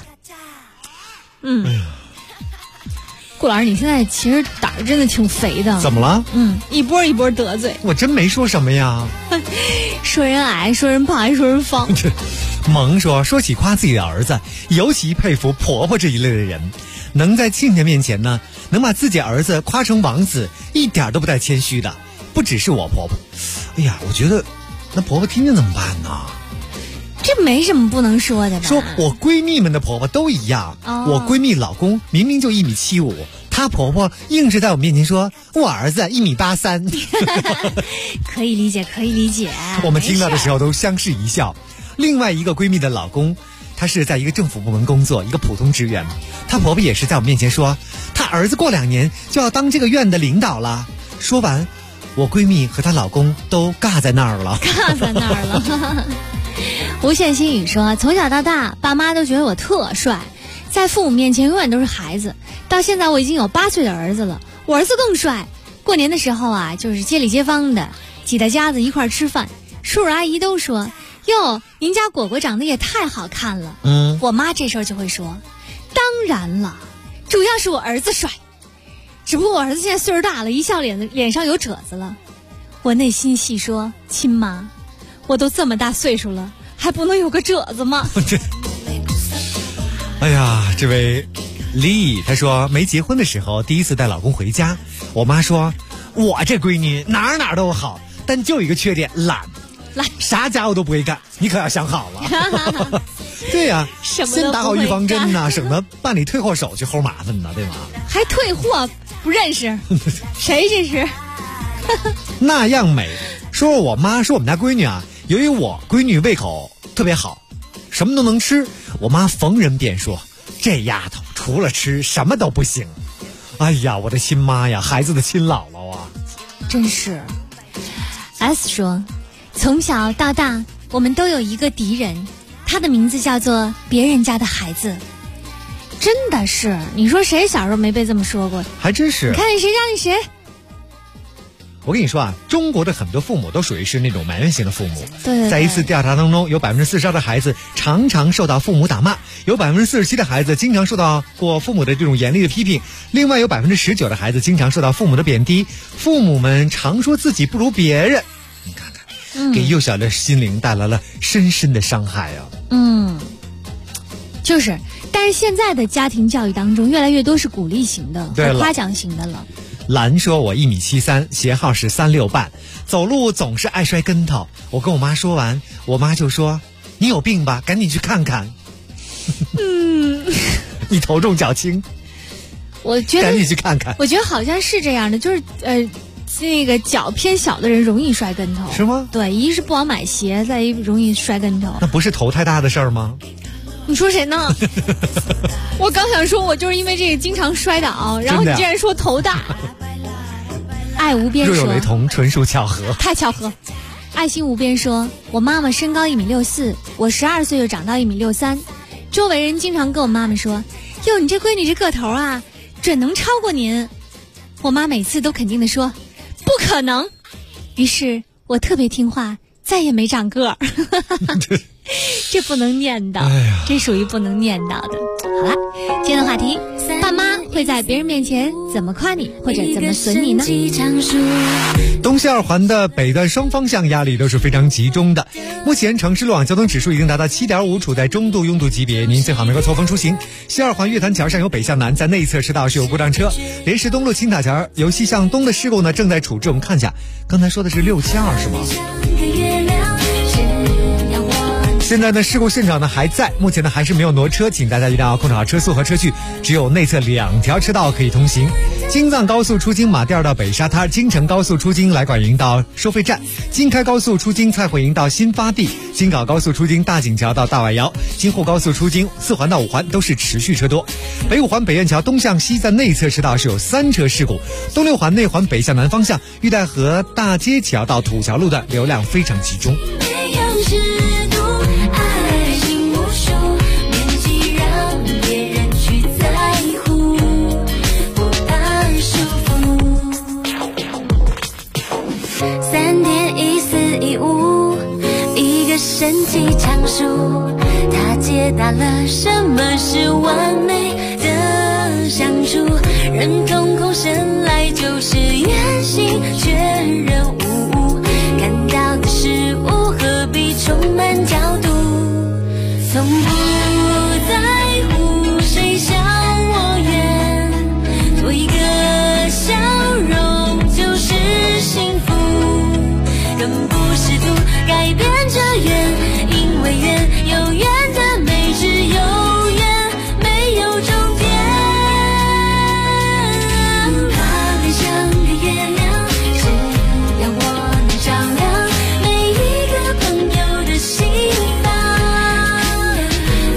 顾老师，你现在其实胆儿真的挺肥的。 怎么了？ 一波一波得罪。 我真没说什么呀。 说人矮，说人胖，还说人方。 萌说起夸自己的儿子，尤其佩服婆婆这一类的人，能在亲家面前呢，能把自己儿子夸成王子，一点都不带谦虚的。不只是我婆婆，哎呀，我觉得那婆婆听见怎么办呢？ 这没什么不能说的吧？ 说我闺蜜们的婆婆都一样，我闺蜜老公明明就1.75米，她婆婆硬是在我面前说我儿子1.83米。 可以理解，可以理解。 我们听到的时候都相视一笑。另外一个闺蜜的老公，他是在一个政府部门工作，一个普通职员，她婆婆也是在我面前说，她儿子过2年就要当这个院的领导了。说完，我闺蜜和她老公都尬在那儿了。 尬在那儿了。无限心语说，从小到大爸妈都觉得我特帅，在父母面前永远都是孩子，到现在我已经有8岁的儿子了，我儿子更帅。过年的时候啊，就是街里街坊的几大家子一块吃饭，叔叔阿姨都说，哟，您家果果长得也太好看了。我妈这时候就会说，当然了，主要是我儿子帅，只不过我儿子现在岁数大了，一笑脸上有褶子了。我内心细说，亲妈，我都这么大岁数了，还不能有个褶子吗？ 哎呀，这位丽她说，没结婚的时候第一次带老公回家，我妈说我这闺女哪都好，但就一个缺点，懒，啥家务都不会干，你可要想好了。对呀，先打好预防针呐，省得办理退货手续齁麻烦呢，对吗？ 还退货不认识，谁这是？ 那样美说，我妈说我们家闺女啊，由于我闺女胃口特别好， 什么都能吃。我妈逢人便说，这丫头除了吃什么都不行。哎呀，我的亲妈呀，孩子的亲姥姥啊。 真是。 S 说，从小到大我们都有一个敌人，他的名字叫做别人家的孩子。真的是，你说谁小时候没被这么说过？ 还真是。 你看谁让你谁。 我跟你说啊，中国的很多父母都属于是那种埋怨型的父母。 对。 在一次调查当中，有42%的孩子常常受到父母打骂，有47%的孩子经常受到过父母的这种严厉的批评，另外有19%的孩子经常受到父母的贬低。父母们常说自己不如别人，你看看，给幼小的心灵带来了深深的伤害啊。 就是。但是现在的家庭教育当中，越来越多是鼓励型的和夸奖型的了。 兰说，我1.73米，鞋号是36半，走路总是爱摔跟头。我跟我妈说完，我妈就说：“你有病吧，赶紧去看看。”你头重脚轻， 我觉得赶紧去看看。 我觉得好像是这样的，就是那个脚偏小的人容易摔跟头， 是吗？ 对，一是不好买鞋，再一容易摔跟头。 那不是头太大的事儿吗？ 你说谁呢？我刚想说，我就是因为这个经常摔倒，然后你竟然说头大。爱无边说， 若有雷同，纯属巧合。 太巧合。爱心无边说，我妈妈身高1.64米，我12岁就长到1.63米，周围人经常跟我妈妈说：“哟，你这闺女这个头啊，准能超过您。”我妈每次都肯定地说：“不可能。”于是我特别听话，再也没长个儿。这不能念叨，这属于不能念叨的。好了，今天的话题，爸妈会在别人面前怎么夸你，或者怎么损你呢？ 东西二环的北段双方向压力都是非常集中的。目前城市路网交通指数已经达到7.5，处在中度拥堵级别，您最好能够错峰出行。西二环月坛桥上有北向南，在内侧车道是有故障车。莲石东路青塔桥由西向东的事故呢正在处置，我们看一下，刚才说的是672是吗？现在呢，事故现场呢还在，目前呢还是没有挪车，请大家一定要控制好车速和车距，只有内侧2条车道可以通行。京藏高速出京马甸到北沙滩，京承高速出京来管营到收费站，京开高速出京蔡慧营到新发地，京港高速出京大井桥到大外窑，京沪高速出京4环到5环都是持续车多。北5环北苑桥东向西在内侧车道是有3车事故，东6环内环北向南方向玉带河大街桥到土桥路段流量非常集中。 神奇常数，它解答了什么是完美的相处。人瞳孔生来就是圆形，确认无误，看到的事物何必充满角度？从不在乎谁笑我远，多一个笑容就是幸福，更不试图改变这缘。因为缘有缘的美，只有缘没有终点。它们像个月亮，只要我能照亮每一个朋友的心房。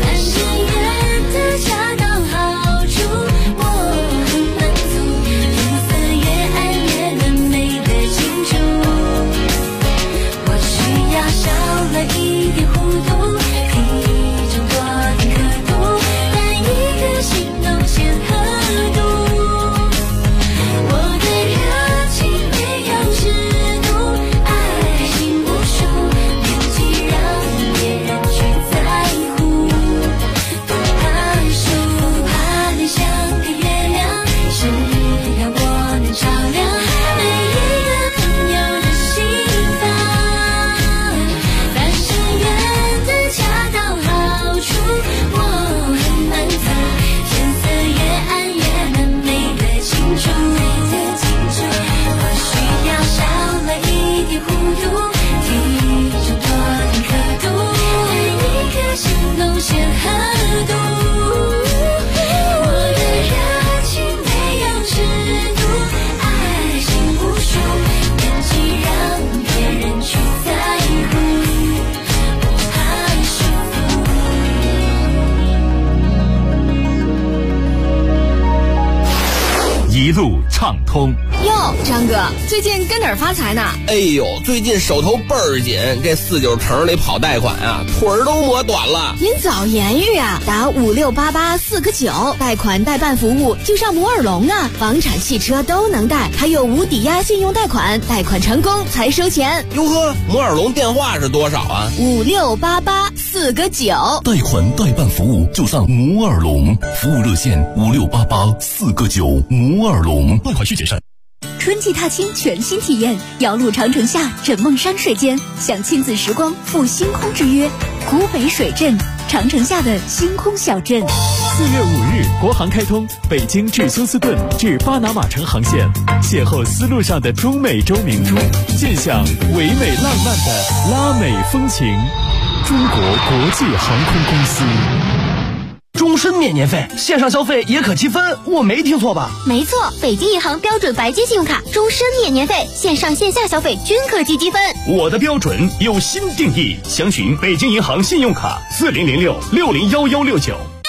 一路畅通。 哟，张哥，最近跟哪儿发财呢？ 哎呦，最近手头倍儿紧，这49城里跑贷款啊，腿儿都磨短了。 您早言语啊，打5688-4个9，贷款代办服务就上摩尔龙啊，房产、汽车都能贷，还有无抵押信用贷款，贷款成功才收钱。 哟呵，摩尔龙电话是多少啊 ？5688-4个9， 贷款代办服务就上摩尔龙，服务热线5688-4个9，摩尔龙，贷款需谨慎。 春季踏青全新体验，遥路长城下，枕梦山水间，享亲子时光，赴星空之约。古北水镇，长城下的星空小镇。 4月5日，国航开通北京至休斯顿至巴拿马城航线，邂逅丝路上的中美洲明珠，见享唯美浪漫的拉美风情。中国国际航空公司。 终身免年费，线上消费也可积分，我没听错吧？ 没错，北京银行标准白金信用卡终身免年费，线上线下消费均可积积分。 我的标准有新定义，详询北京银行信用卡4006-601169。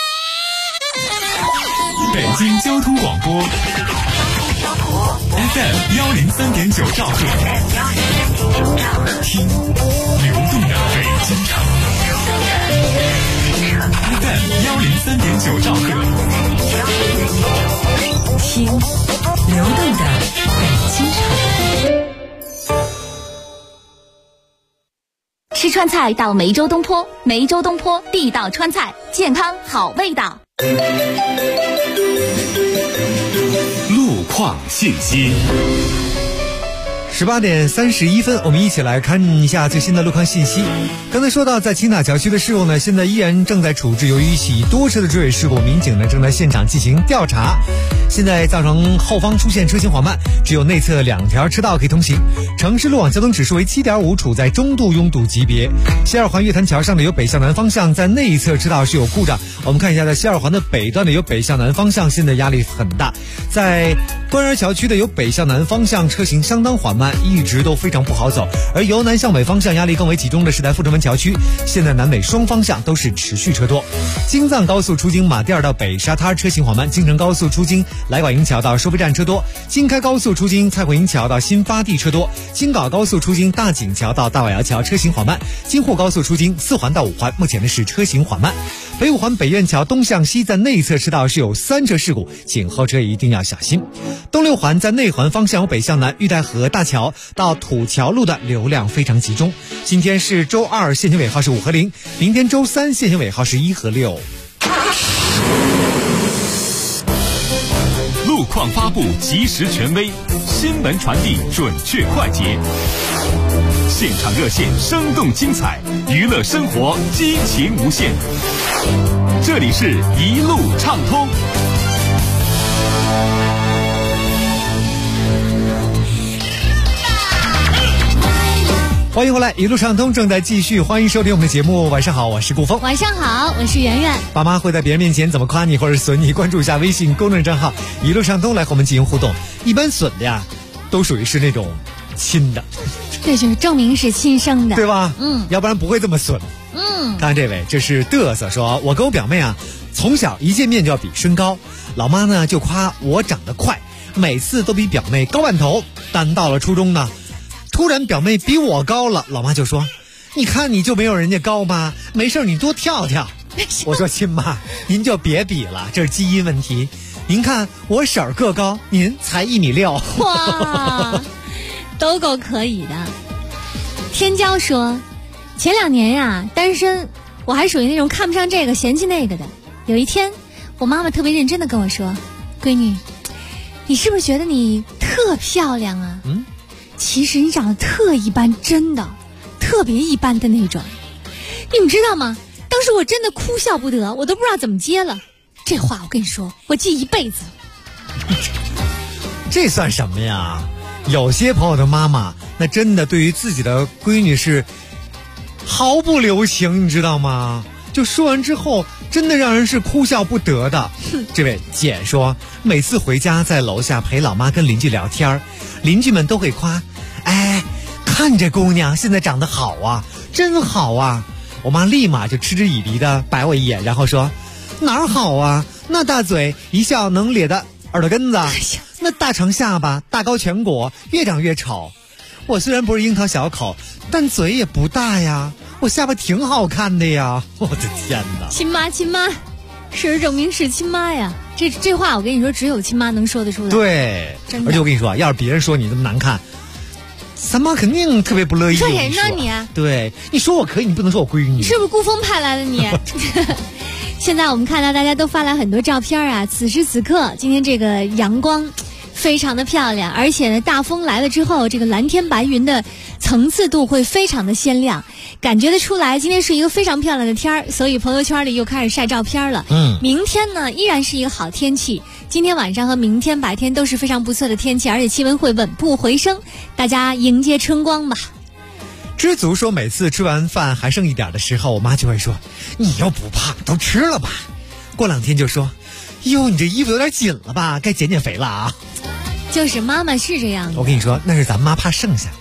北京交通广播 FM103.9兆赫，听流动的北京城。FM103.9兆赫， 听流动的北京城。 吃川菜到梅州东坡，梅州东坡地道川菜，健康好味道。 路况信息。 18点31分，我们一起来看一下最新的路况信息。刚才说到，在青塔桥区的事故呢，现在依然正在处置。由于一起多车的追尾事故，民警呢正在现场进行调查。现在造成后方出现车行缓慢，只有内侧2条车道可以通行。城市路网交通指数为7.5，处在中度拥堵级别。西二环月坛桥上的有北向南方向在内侧车道是有故障。我们看一下，在西二环的北段的有北向南方向，现在压力很大。在官园桥区的有北向南方向车行相当缓慢，一直都非常不好走。而由南向北方向压力更为集中的是在阜成门桥区，现在南北双方向都是持续车多。京藏高速出京马甸到北沙滩车行缓慢，京承高速出京来广营桥到收费站车多，京开高速出京蔡会营桥到新发地车多，京港高速出京大井桥到大瓦窑桥车行缓慢，京沪高速出京4环到5环目前的是车行缓慢。北五环北苑桥东向西在内侧车道是有3车事故，请后车一定要小心。东六环在内环方向由北向南玉带河大桥到土桥路的流量非常集中。今天是周2，限行尾号是5和0，明天周3限行尾号是1和6。 路况发布及时权威，新闻传递准确快捷，现场热线生动精彩，娱乐生活激情无限。这里是一路畅通。 欢迎回来，一路畅通正在继续，欢迎收听我们的节目。晚上好，我是顾峰。 晚上好，我是圆圆。 爸妈会在别人面前怎么夸你或者损你，关注一下微信公众账号一路畅通来和我们进行互动。一般损的呀，都属于是那种亲的， 这就是证明是亲生的， 对吧？要不然不会这么损。看这位，这是嘚瑟说，我跟我表妹啊，从小一见面就要比身高，老妈呢就夸我长得快，每次都比表妹高半头。但到了初中呢，突然表妹比我高了，老妈就说，你看你就没有人家高吗？没事你多跳跳。我说亲妈，您就别比了，这是基因问题。您看我婶儿个高，您才1.6米。 哇，都够可以的。天骄说，前2年呀，单身，我还属于那种看不上这个嫌弃那个的。有一天，我妈妈特别认真的跟我说，闺女，你是不是觉得你特漂亮啊？其实你长得特一般，真的特别一般的那种。你们知道吗？当时我真的哭笑不得，我都不知道怎么接了。这话我跟你说，我记一辈子。 这算什么呀？有些朋友的妈妈那真的对于自己的闺女是毫不留情，你知道吗？就说完之后真的让人是哭笑不得的。这位姐说，每次回家在楼下陪老妈跟邻居聊天，邻居们都会夸，哎，看这姑娘现在长得好啊，真好啊。我妈立马就嗤之以鼻的白我一眼，然后说，哪儿好啊，那大嘴一笑能咧的耳朵根子， 那大长下巴，大高颧骨，越长越丑。我虽然不是樱桃小口，但嘴也不大呀，我下巴挺好看的呀。我的天哪！ 亲妈，亲妈，事实证明是亲妈呀。这话我跟你说，只有亲妈能说得出来。 对， 真的。 而且我跟你说，要是别人说你这么难看，三妈肯定特别不乐意。 说人呢你？ 对，你说我可以，你不能说我闺女。 你是不是孤峰派来的你？现在我们看到大家都发来很多照片啊，此时此刻，今天这个阳光非常的漂亮，而且呢，大风来了之后，这个蓝天白云的层次度会非常的鲜亮，感觉得出来今天是一个非常漂亮的天儿，所以朋友圈里又开始晒照片了。明天呢依然是一个好天气，今天晚上和明天白天都是非常不错的天气，而且气温会稳步回升，大家迎接春光吧。 知足说，每次吃完饭还剩一点的时候，我妈就会说：“你又不胖，都吃了吧。”过2天就说：“哟，你这衣服有点紧了吧，该减减肥了啊。” 就是妈妈是这样的。 我跟你说，那是咱妈怕剩下。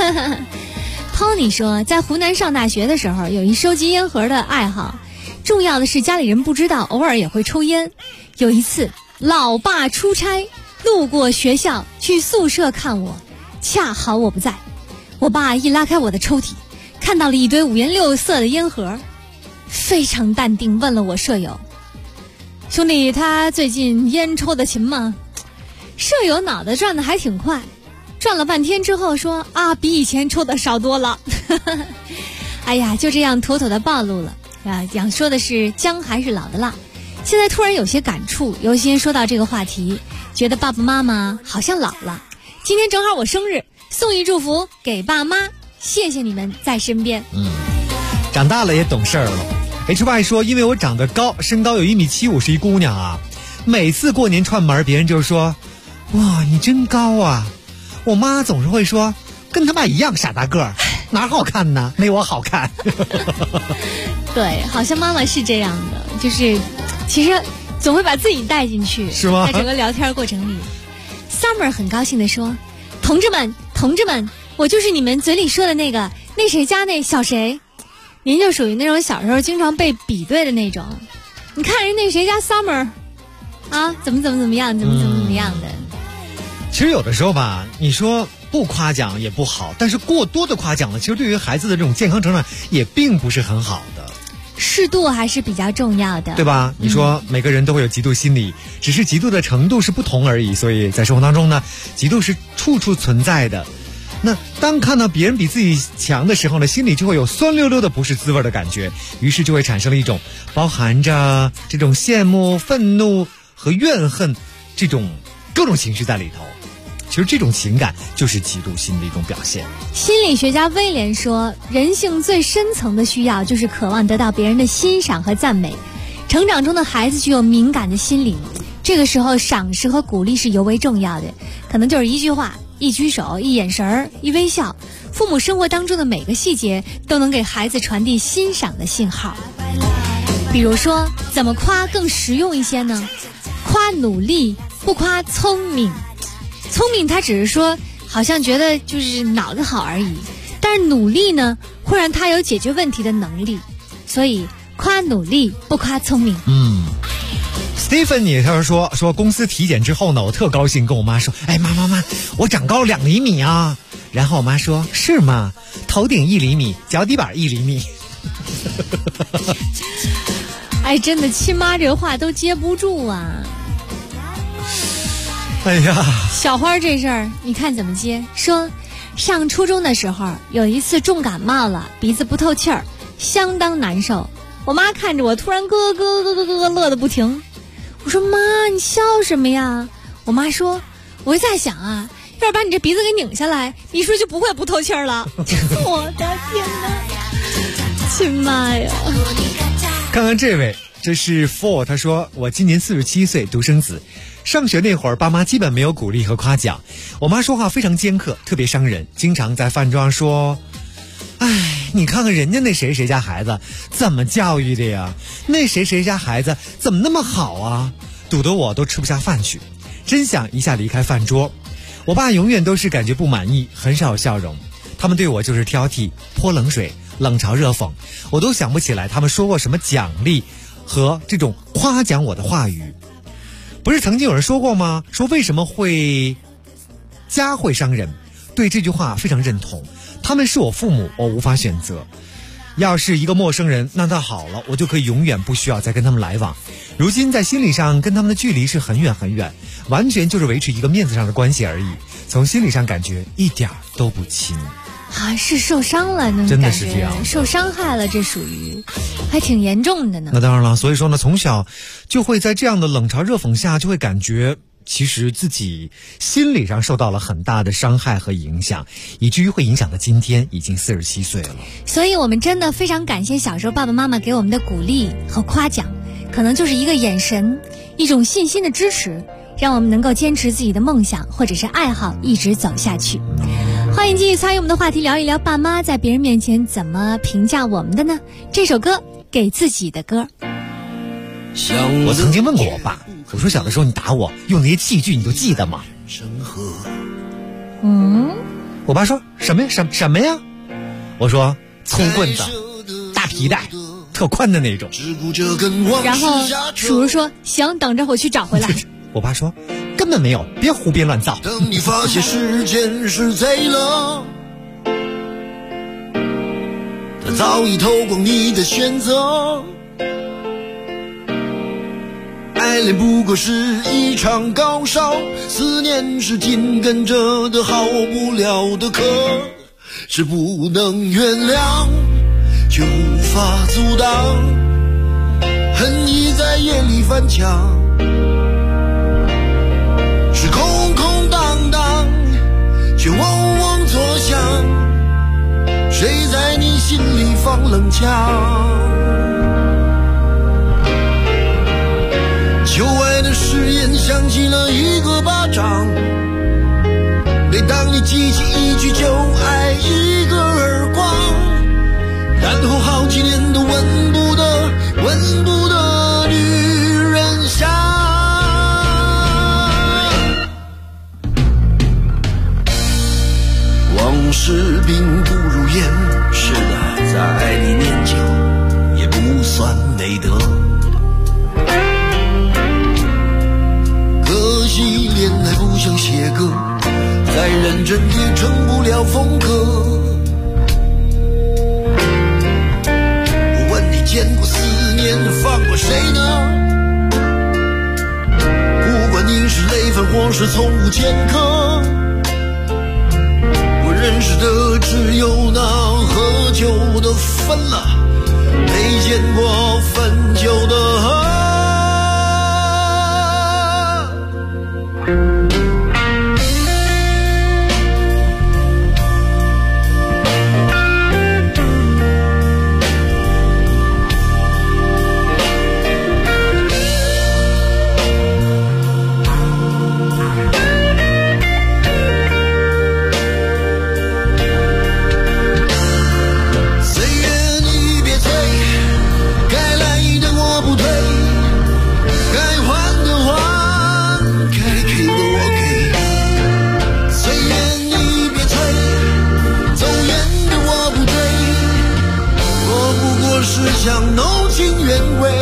Tony 说，在湖南上大学的时候，有一收集烟盒的爱好，重要的是家里人不知道，偶尔也会抽烟。有一次，老爸出差路过学校去宿舍看我，恰好我不在。我爸一拉开我的抽屉，看到了一堆5颜6色的烟盒，非常淡定问了我舍友：“兄弟，他最近烟抽的勤吗？”舍友脑袋转得还挺快，转了半天之后说：“啊，比以前抽的少多了。”哎呀，就这样妥妥的暴露了啊！想说的是姜还是老的辣。现在突然有些感触，尤其说到这个话题，觉得爸爸妈妈好像老了。今天正好我生日，送一祝福给爸妈，谢谢你们在身边。 长大了也懂事儿了。HY 说，因为我长得高，身高有1.75米，是一姑娘啊。每次过年串门，别人就说：“哇，你真高啊！”我妈总是会说：“跟他爸一样傻大个儿，哪好看呢？没我好看。” 对，好像妈妈是这样的，就是其实总会把自己带进去， 是吗？ 在整个聊天过程里 ，Summer 很高兴地说：“同志们，同志们，我就是你们嘴里说的那个那谁家那小谁。”您就属于那种小时候经常被比对的那种。你看人那谁家 Summer， 啊，怎么样，怎么样的。 其实有的时候吧，你说不夸奖也不好，但是过多的夸奖呢，其实对于孩子的这种健康成长也并不是很好的。 适度还是比较重要的， 对吧？你说每个人都会有嫉妒心理，只是嫉妒的程度是不同而已。所以在生活当中呢，嫉妒是处处存在的。那当看到别人比自己强的时候呢，心里就会有酸溜溜的不是滋味的感觉，于是就会产生了一种包含着这种羡慕、愤怒和怨恨这种各种情绪在里头。其实这种情感就是嫉妒心的一种表现。 心理学家威廉说，人性最深层的需要就是渴望得到别人的欣赏和赞美。成长中的孩子具有敏感的心灵，这个时候赏识和鼓励是尤为重要的，可能就是一句话、一举手、一眼神、一微笑，父母生活当中的每个细节都能给孩子传递欣赏的信号。比如说，怎么夸更实用一些呢？夸努力，不夸聪明。聪明他只是说好像觉得就是脑子好而已，但是努力呢会让他有解决问题的能力，所以夸努力不夸聪明。 Stephen 也他说公司体检之后呢，我特高兴，跟我妈说：“哎，妈，我长高2厘米啊！”然后我妈说：“是吗？头顶1厘米，脚底板1厘米。” 哎，真的亲妈这话都接不住啊！ 哎呀， 小花这事儿你看怎么接？说上初中的时候有一次重感冒了，鼻子不透气儿，相当难受。我妈看着我突然咯乐得不停。我说妈，你笑什么呀？我妈说，我在想啊，要是把你这鼻子给拧下来，你是不是就不会不透气儿了？我的天哪，亲妈呀！ 看看这位，这是 Four， 他说我今年47岁，独生子。上学那会儿，爸妈基本没有鼓励和夸奖，我妈说话非常尖刻，特别伤人，经常在饭桌上说：“哎，你看看人家那谁家孩子怎么教育的呀？那谁家孩子怎么那么好啊？”堵得我都吃不下饭去，真想一下离开饭桌。我爸永远都是感觉不满意，很少有笑容，他们对我就是挑剔、泼冷水、冷嘲热讽，我都想不起来他们说过什么奖励和这种夸奖我的话语。 不是曾经有人说过吗？说为什么家会伤人？对这句话非常认同。他们是我父母，我无法选择。要是一个陌生人，那倒好了，我就可以永远不需要再跟他们来往。如今在心理上跟他们的距离是很远很远，完全就是维持一个面子上的关系而已。从心理上感觉一点都不亲。 啊，是受伤了，那真的是这样， 受伤害了，这属于还挺严重的呢。 那当然了，所以说呢，从小就会在这样的冷嘲热讽下，就会感觉其实自己心理上受到了很大的伤害和影响，以至于会影响到今天已经47岁了。 所以我们真的非常感谢小时候爸爸妈妈给我们的鼓励和夸奖，可能就是一个眼神，一种信心的支持，让我们能够坚持自己的梦想或者是爱好一直走下去。欢迎继续参与我们的话题，聊一聊爸妈在别人面前怎么评价我们的呢？这首歌给自己的歌。 我曾经问过我爸，我说小的时候你打我用那些器具你都记得吗？我爸说什么呀？什么呀？我说粗棍子，大皮带，特宽的那种。 然后叔叔说行，等着我去找回来。 我爸说根本没有，别胡编乱造。 等你发现时间是贼了，他早已偷光你的选择。爱恋不过是一场高烧，思念是紧跟着的好不了的课，是不能原谅却无法阻挡，恨意在夜里翻墙，是空空荡荡却嗡嗡作响，谁在你心里放冷枪？旧爱的誓言响起了一个巴掌，每当你记起一句就爱一个耳光，然后好几年都闻不得女人香。往事并不如烟，是的，在爱里念旧也不算美德。可惜恋爱不像写歌，再认真也成不了风格。我问你见过思念放过谁呢？不管你是累犯或是从无前科，我认识的只有那喝酒的分了，没见过分酒的想弄清原委，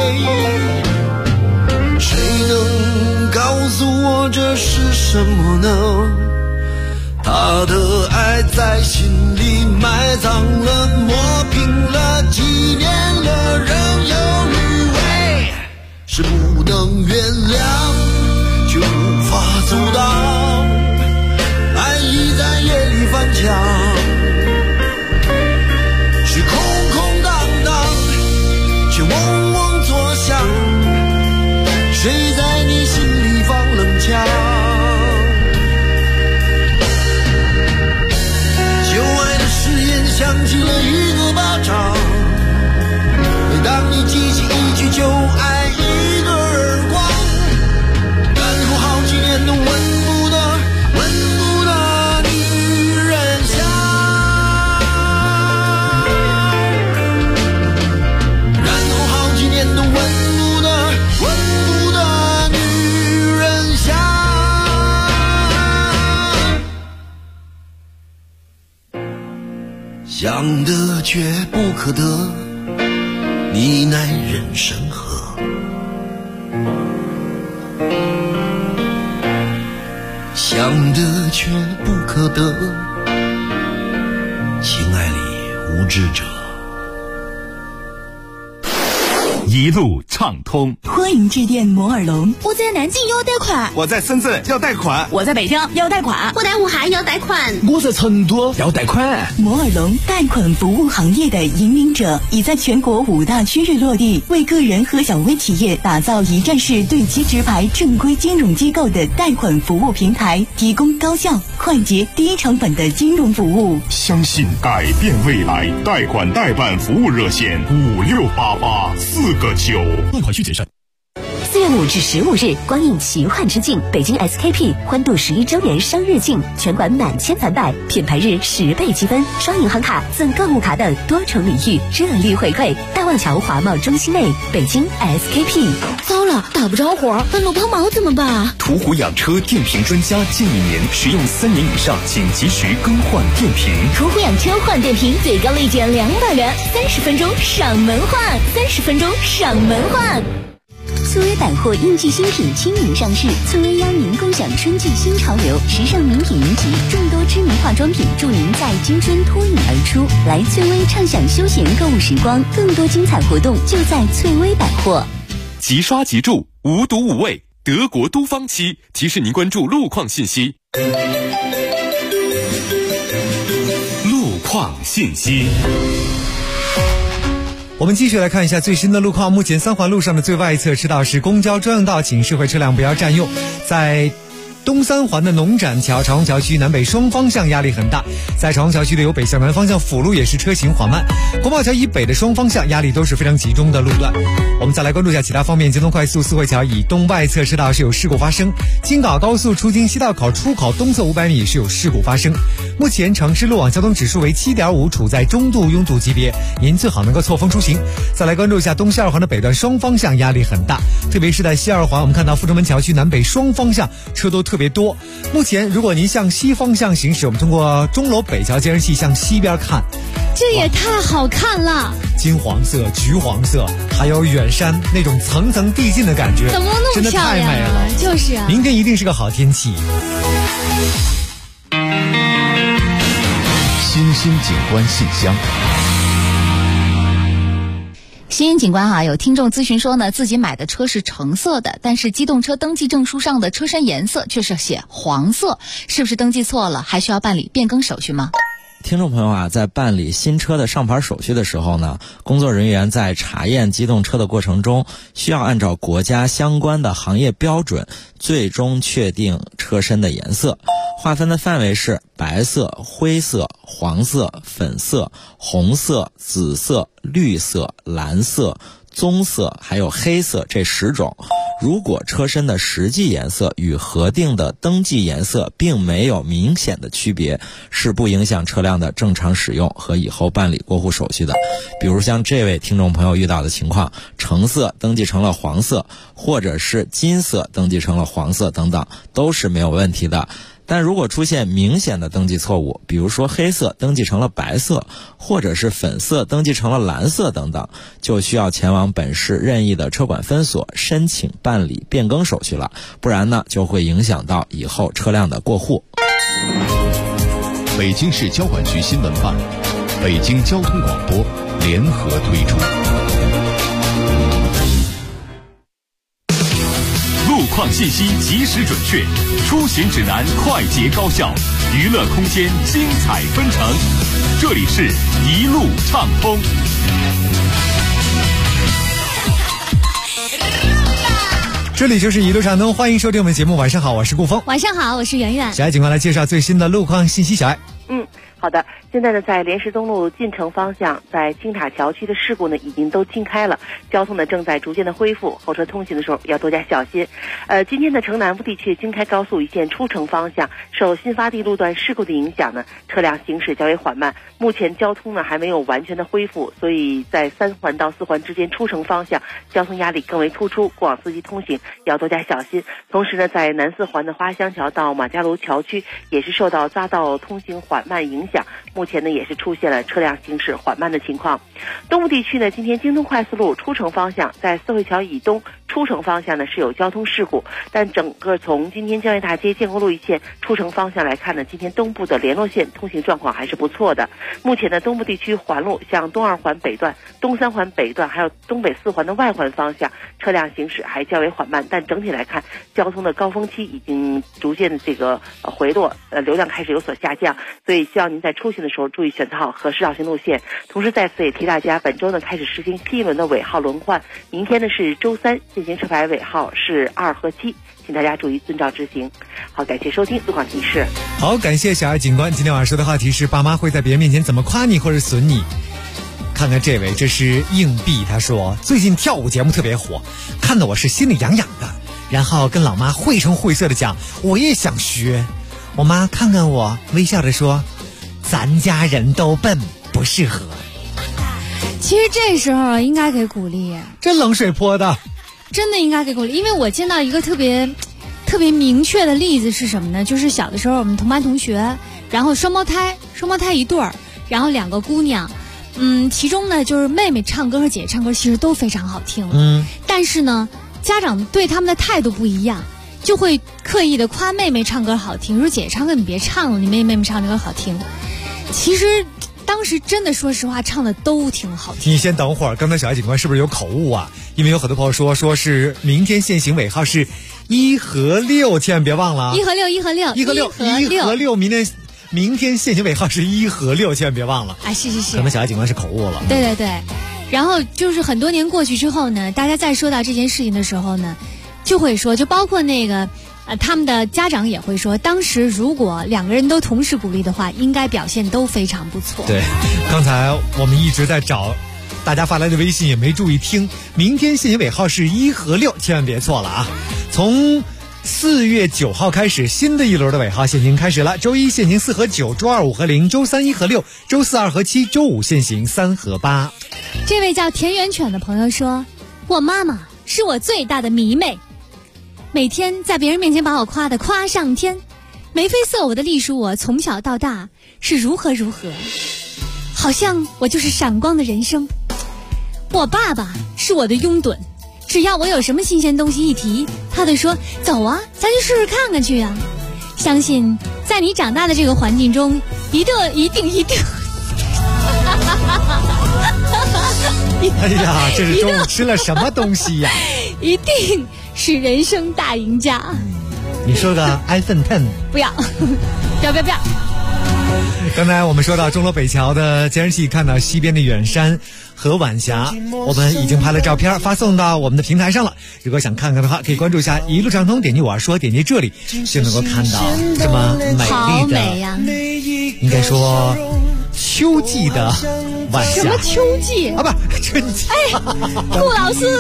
谁能告诉我这是什么呢？他的爱在心里埋葬了，磨平了，几年了，仍有余味，是不能原谅却无法阻挡，爱意在夜里翻墙，是空空荡荡却嗡嗡作响，谁在你心里放冷枪？旧爱的誓言响起了一个巴掌，每当你记起一句就爱一个耳光，然后好几年都闻不得女人香，然后好几年都闻不得女人香。想得却不可得，你奈人生何？ 想得却不可得，情爱里无知者。 一路畅通， 欢迎致电摩尔龙。 我在南京要贷款， 我在深圳要贷款， 我在北京要贷款，我在武汉要贷款， 我在成都要贷款。 摩尔龙贷款服务行业的引领者，已在全国5大区域落地，为个人和小微企业打造一站式对接直排正规金融机构的贷款服务平台，提供高效、快捷、低成本的金融服务。 相信改变未来，贷款代办服务热线568849， 贷款需谨慎。 4月5至15日，光影奇幻之境北京 SKP 欢度11周年生日庆，全馆满千返百，品牌日10倍积分，双银行卡赠购物卡等多重礼遇，热力回馈。大望桥华贸中心内，北京 SKP。糟了，打不着火，半路抛锚怎么办？ 途虎养车电瓶专家建议您使用3年以上，请及时更换电瓶。 途虎养车换电瓶最高立减200元，30分钟上门换，30分钟上门换。翠微百货应季新品亲临上市，翠微邀您共享春季新潮流，时尚名品云集，众多知名化妆品助您在青春脱颖而出。来翠微畅享休闲购物时光，更多精彩活动就在翠微百货。 即刷即住，无毒无味，德国都芳漆提示您关注路况信息。路况信息。 我们继续来看一下最新的路况。目前3环路上的最外侧车道是公交专用道，请社会车辆不要占用。在东3环的农展桥、长虹桥区南北双方向压力很大，在长虹桥区的由北向南方向辅路也是车行缓慢，国贸桥以北的双方向压力都是非常集中的路段。我们再来关注一下其他方面。京东快速四惠桥以东外侧车道是有事故发生，京港高速出京西道口出口东侧500米是有事故发生。目前城市路网交通指数为7.5，处在中度拥堵级别，您最好能够错峰出行。再来关注一下东西2环的北段双方向压力很大，特别是在西2环，我们看到阜成门桥区南北双方向车都特别多。目前如果您向西方向行驶，我们通过钟楼北桥接人器向西边看， 这也太好看了， 金黄色、橘黄色，还有远山那种层层递进的感觉， 怎么那么真的太美了。 就是啊， 明天一定是个好天气。 新兴景观信箱。 新景观有听众咨询说呢，自己买的车是橙色的，但是机动车登记证书上的车身颜色却是写黄色，是不是登记错了？还需要办理变更手续吗？ 听众朋友在办理新车的上牌手续的时候呢，工作人员在查验机动车的过程中，需要按照国家相关的行业标准，最终确定车身的颜色。划分的范围是白色、灰色、黄色、粉色、红色、紫色、绿色、蓝色、棕色还有黑色这10种。如果车身的实际颜色与核定的登记颜色并没有明显的区别，是不影响车辆的正常使用和以后办理过户手续的。比如像这位听众朋友遇到的情况，橙色登记成了黄色，或者是金色登记成了黄色等等，都是没有问题的。但如果出现明显的登记错误，比如说黑色登记成了白色，或者是粉色登记成了蓝色等等，就需要前往本市任意的车管分所申请办理变更手续了，不然呢就会影响到以后车辆的过户。 北京市交管局新闻办、北京交通广播联合推出。 路况信息及时准确，出行指南快捷高效，娱乐空间精彩纷呈。这里是一路畅通。 这里就是一路畅通，欢迎收听我们节目。晚上好，我是顾峰。 晚上好，我是圆圆。 小爱警官来介绍最新的路况信息。小爱， 好的，现在呢，在莲石东路进城方向，在青塔桥区的事故呢，已经都清开了，交通呢正在逐渐的恢复，后车通行的时候要多加小心。今天的城南部地区京开高速一线出城方向，受新发地路段事故的影响呢，车辆行驶较为缓慢，目前交通呢还没有完全的恢复，所以在3环到4环之间出城方向，交通压力更为突出，过往司机通行要多加小心。同时呢，在南4环的花乡桥到马家楼桥区，也是受到匝道通行缓慢影响，目前呢也是出现了车辆行驶缓慢的情况。东部地区呢，今天京东快速路出城方向，在四惠桥以东出城方向呢是有交通事故，但整个从今天交易大街建国路一线出城方向来看呢，今天东部的联络线通行状况还是不错的。目前呢，东部地区环路像东2环北段、东3环北段，还有东北4环的外环方向，车辆行驶还较为缓慢，但整体来看，交通的高峰期已经逐渐的这个回落，流量开始有所下降，所以希望您在出行的时候注意选择好合适绕行路线。同时在此也提大家，本周呢开始实行新一轮的尾号轮换，明天呢是周3，现行车牌尾号是2和7，请大家注意遵照执行。好，感谢收听路况提示。 好，感谢小爱警官。今天晚上说的话题是：爸妈会在别人面前怎么夸你或者损你？看看这位，这是硬币，他说最近跳舞节目特别火，看得我是心里痒痒的，然后跟老妈绘声绘色的讲，我也想学。我妈看看我，微笑着说：“咱家人都笨，不适合。” 其实这时候应该给鼓励， 这冷水泼的， 真的应该给鼓励。因为我见到一个特别明确的例子是什么呢？就是小的时候我们同班同学，然后双胞胎一对儿，然后2个姑娘，其中呢就是妹妹唱歌和姐姐唱歌其实都非常好听，但是呢家长对他们的态度不一样，就会刻意的夸妹妹唱歌好听，说姐姐唱歌你别唱了，你妹妹唱歌好听。其实当时真的说实话唱的都挺好听。 你先等会儿，刚才小爱警官是不是有口误啊？因为有很多朋友说是明天限行尾号是1和6，千万别忘了 1和6， 明天限行尾号是1和6，千万别忘了。 哎，是， 可能小爱警官是口误了。 对。然后就是很多年过去之后呢，大家再说到这件事情的时候呢，就会说，就包括那个他们的家长也会说，当时如果2个人都同时鼓励的话，应该表现都非常不错。 对，刚才我们一直在找大家发来的微信，也没注意听。明天限行尾号是1和6，千万别错了啊！从4月9号开始，新的一轮的尾号限行开始了。周1限行4和9，周2 5和0，周3 1和6，周4 2和7，周5限行3和8。 这位叫田园犬的朋友说，我妈妈是我最大的迷妹，每天在别人面前把我夸得夸上天，眉飞色舞的历数我从小到大是如何，好像我就是闪光的人生。我爸爸是我的拥趸，只要我有什么新鲜东西一提，他就说走啊，咱去试试看看去啊。相信在你长大的这个环境中，一定哎呀，这是中午吃了什么东西呀？ 一定是人生大赢家。 你说个 iPhone 10？ 不要。 刚才我们说到钟楼北桥的监视器看到西边的远山和晚霞，我们已经拍了照片发送到我们的平台上了。如果想看看的话，可以关注一下一路畅通，点击我说，点击这里就能够看到这么美丽的， 好美呀！ 应该说秋季的晚霞。 什么秋季啊？不，春季。 哎，顾老师，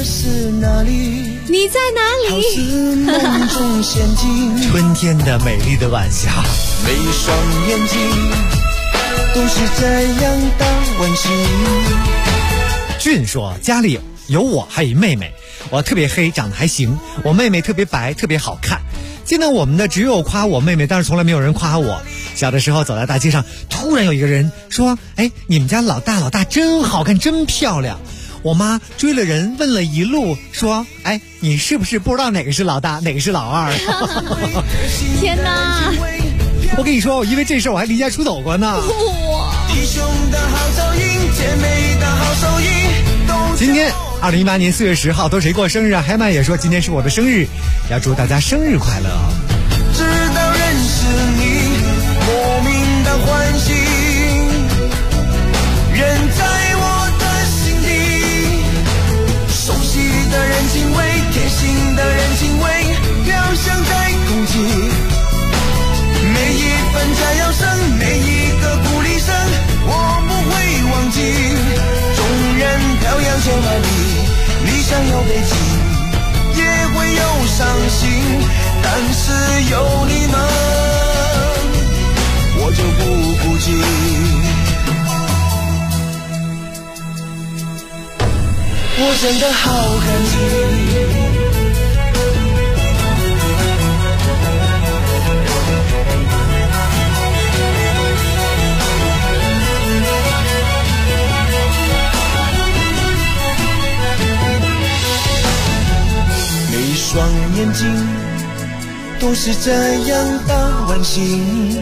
你在哪里？ 春天的美丽的晚霞， 每一双眼睛都是这样的温馨。 俊说家里有我还有一妹妹，我特别黑，长得还行，我妹妹特别白，特别好看。见到我们的只有夸我妹妹，但是从来没有人夸我。小的时候走在大街上，突然有一个人说，哎，你们家老大真好看，真漂亮。我妈追了人问了一路，说，哎，你是不是不知道哪个是老大哪个是老二？ 天哪， 我跟你说，因为这事我还离家出走过呢。 弟兄的好照应，姐妹的好手艺。 今天2018年4月10号都谁过生日啊？海曼也说今天是我的生日，要祝大家生日快乐。 直到认识你，莫名的欢喜，人在我的心底，熟悉的人情味，贴心的人情味，飘香在空气。每一份佳肴声，每一个鼓励声，我不会忘记。纵然漂洋千万里，理想有北京，也会有伤心，但是有你们，我就不孤寂。我真的好感激。 都是这样的完形，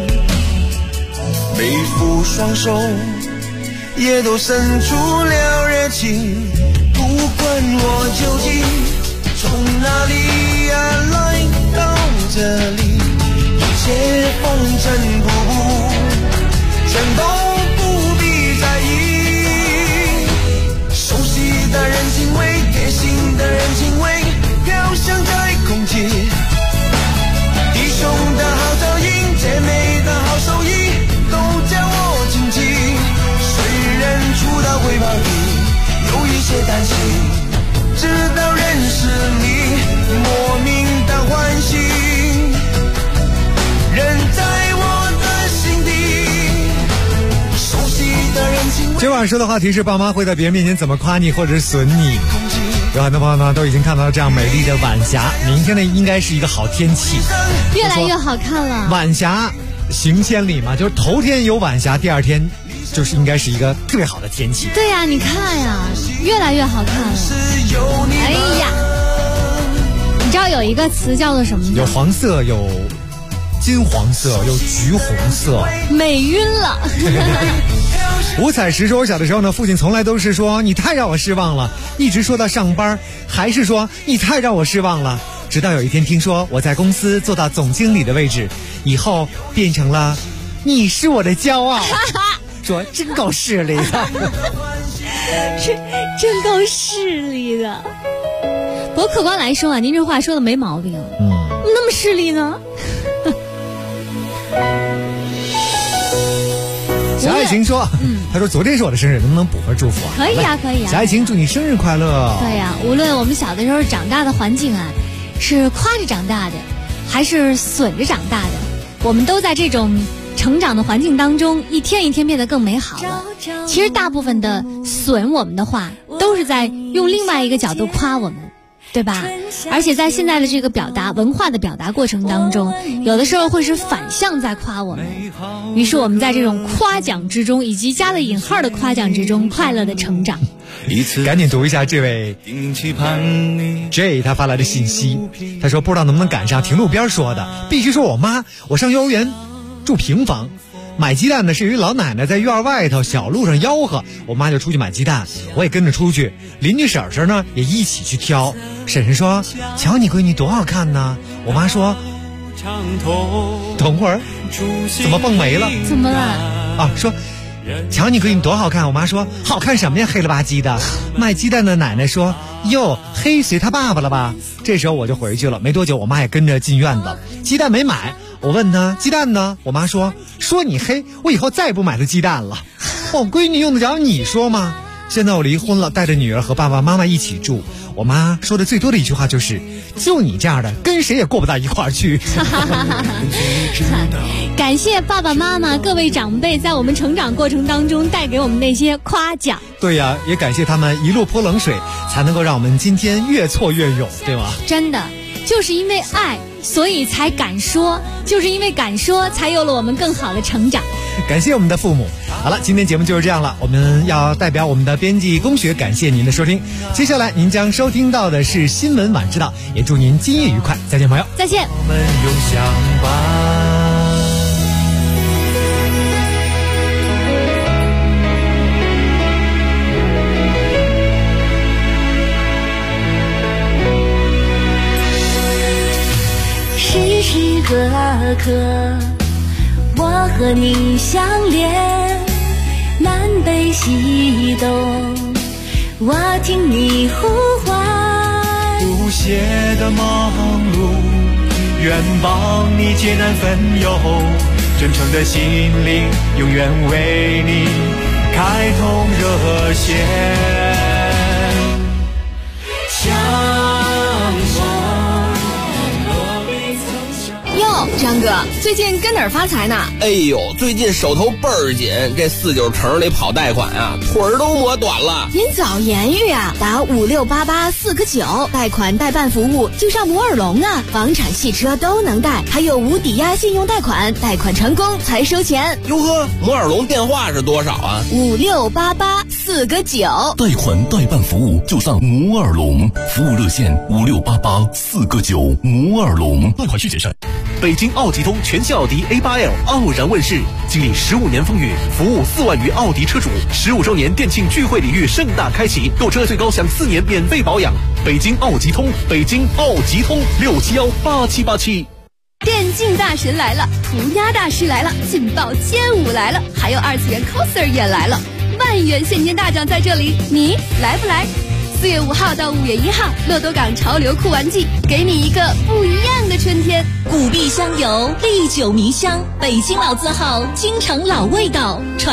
背负双手也都伸出了热情，不管我究竟从哪里来到这里，一切风尘仆仆全都不必在意，熟悉的人情味，贴心的人情味飘香在空气，弟兄的好照应，姐妹的好手艺都叫我谨记，虽然初到会跑题，有一些担心，直到认识你，莫名的欢喜，人在我的心底，熟悉的人情味。 今晚说的话题是爸妈会在别人面前怎么夸你或者是损你。有很多朋友呢都已经看到了这样美丽的晚霞，明天呢应该是一个好天气， 越来越好看了。 晚霞行千里嘛，就是头天有晚霞，第二天就是应该是一个特别好的天气。 对呀，你看呀，越来越好看了。哎呀，你知道有一个词叫做什么吗？ 有黄色，有金黄色，有橘红色， 美晕了。 吴彩石说，我小的时候呢，父亲从来都是说你太让我失望了，一直说到上班还是说你太让我失望了，直到有一天听说我在公司做到总经理的位置以后，变成了你是我的骄傲。说真够势利的。 是真够势利的。不过客观来说啊，您这话说的没毛病。怎么那么势利呢？ 小爱情说，他说昨天是我的生日，能不能补份祝福啊？ 可以啊，可以啊。 小爱情祝你生日快乐。 对呀，无论我们小的时候长大的环境啊，是夸着长大的，还是损着长大的，我们都在这种成长的环境当中，一天一天变得更美好了。其实大部分的损我们的话，都是在用另外一个角度夸我们。对吧？而且在现在的这个文化的表达过程当中，有的时候会是反向在夸我们，于是我们在这种夸奖之中，以及加了引号的夸奖之中，快乐的成长。 赶紧读一下这位 J 他发来的信息，他说不知道能不能赶上停路边说的，必须说我妈，我上幼儿园住平房，买鸡蛋呢是有一老奶奶在院外头小路上吆喝，我妈就出去买鸡蛋，我也跟着出去，邻居婶婶呢也一起去挑。婶婶说瞧你闺女多好看呢，我妈说等会儿怎么蹦没了？ 怎么了？ 啊，说瞧你闺女多好看，我妈说好看什么呀，黑了吧唧的。卖鸡蛋的奶奶说哟，黑随他爸爸了吧。这时候我就回去了，没多久我妈也跟着进院子，鸡蛋没买，我问她鸡蛋呢，我妈说你黑，我以后再也不买她鸡蛋了。我闺女用得着你说吗？现在我离婚了，带着女儿和爸爸妈妈一起住，我妈说的最多的一句话就是就你这样的跟谁也过不到一块儿去。 感谢爸爸妈妈各位长辈在我们成长过程当中带给我们那些夸奖。 对呀，也感谢他们一路泼冷水，才能够让我们今天越挫越勇，对吗？ 真的就是因为爱，所以才敢说，就是因为敢说，才有了我们更好的成长。 感谢我们的父母。好了，今天节目就是这样了，我们要代表我们的编辑龚学感谢您的收听。接下来您将收听到的是新闻晚知道，也祝您今夜愉快。再见朋友， 再见。 我们永相伴。 时时刻刻我和你相连，南北西东我听你呼唤， 不懈的忙碌愿帮你解难分忧，真诚的心灵永远为你开通热线。 哟，张哥，最近跟哪儿发财呢？ 哎呦，最近手头倍儿紧，这49城里跑贷款啊，腿儿都磨短了。 您早言语啊，打5688-4个9，贷款代办服务就上摩尔龙啊，房产汽车都能贷，还有无抵押信用贷款，贷款成功才收钱。 哟呵，摩尔龙电话是多少啊 ？5688-4个9， 贷款代办服务就上摩尔龙，服务热线5688-4个9，摩尔龙。贷款需谨慎。 北京奥吉通全系奥迪 A8L 傲然问世，经历15年风雨，服务4万余奥迪车主，15周年店庆聚会礼遇盛大开启，购车最高享4年免费保养。北京奥吉通，北京奥吉通6718787。 电竞大神来了，涂鸦大师来了，劲爆街舞来了，还有二次元 coser 也来了，万元现金大奖在这里，你来不来？4月5号到5月1号，乐多港潮流酷玩季，给你一个不一样的春天。 古碧香油，历久弥香，北京老字号，京城老味道。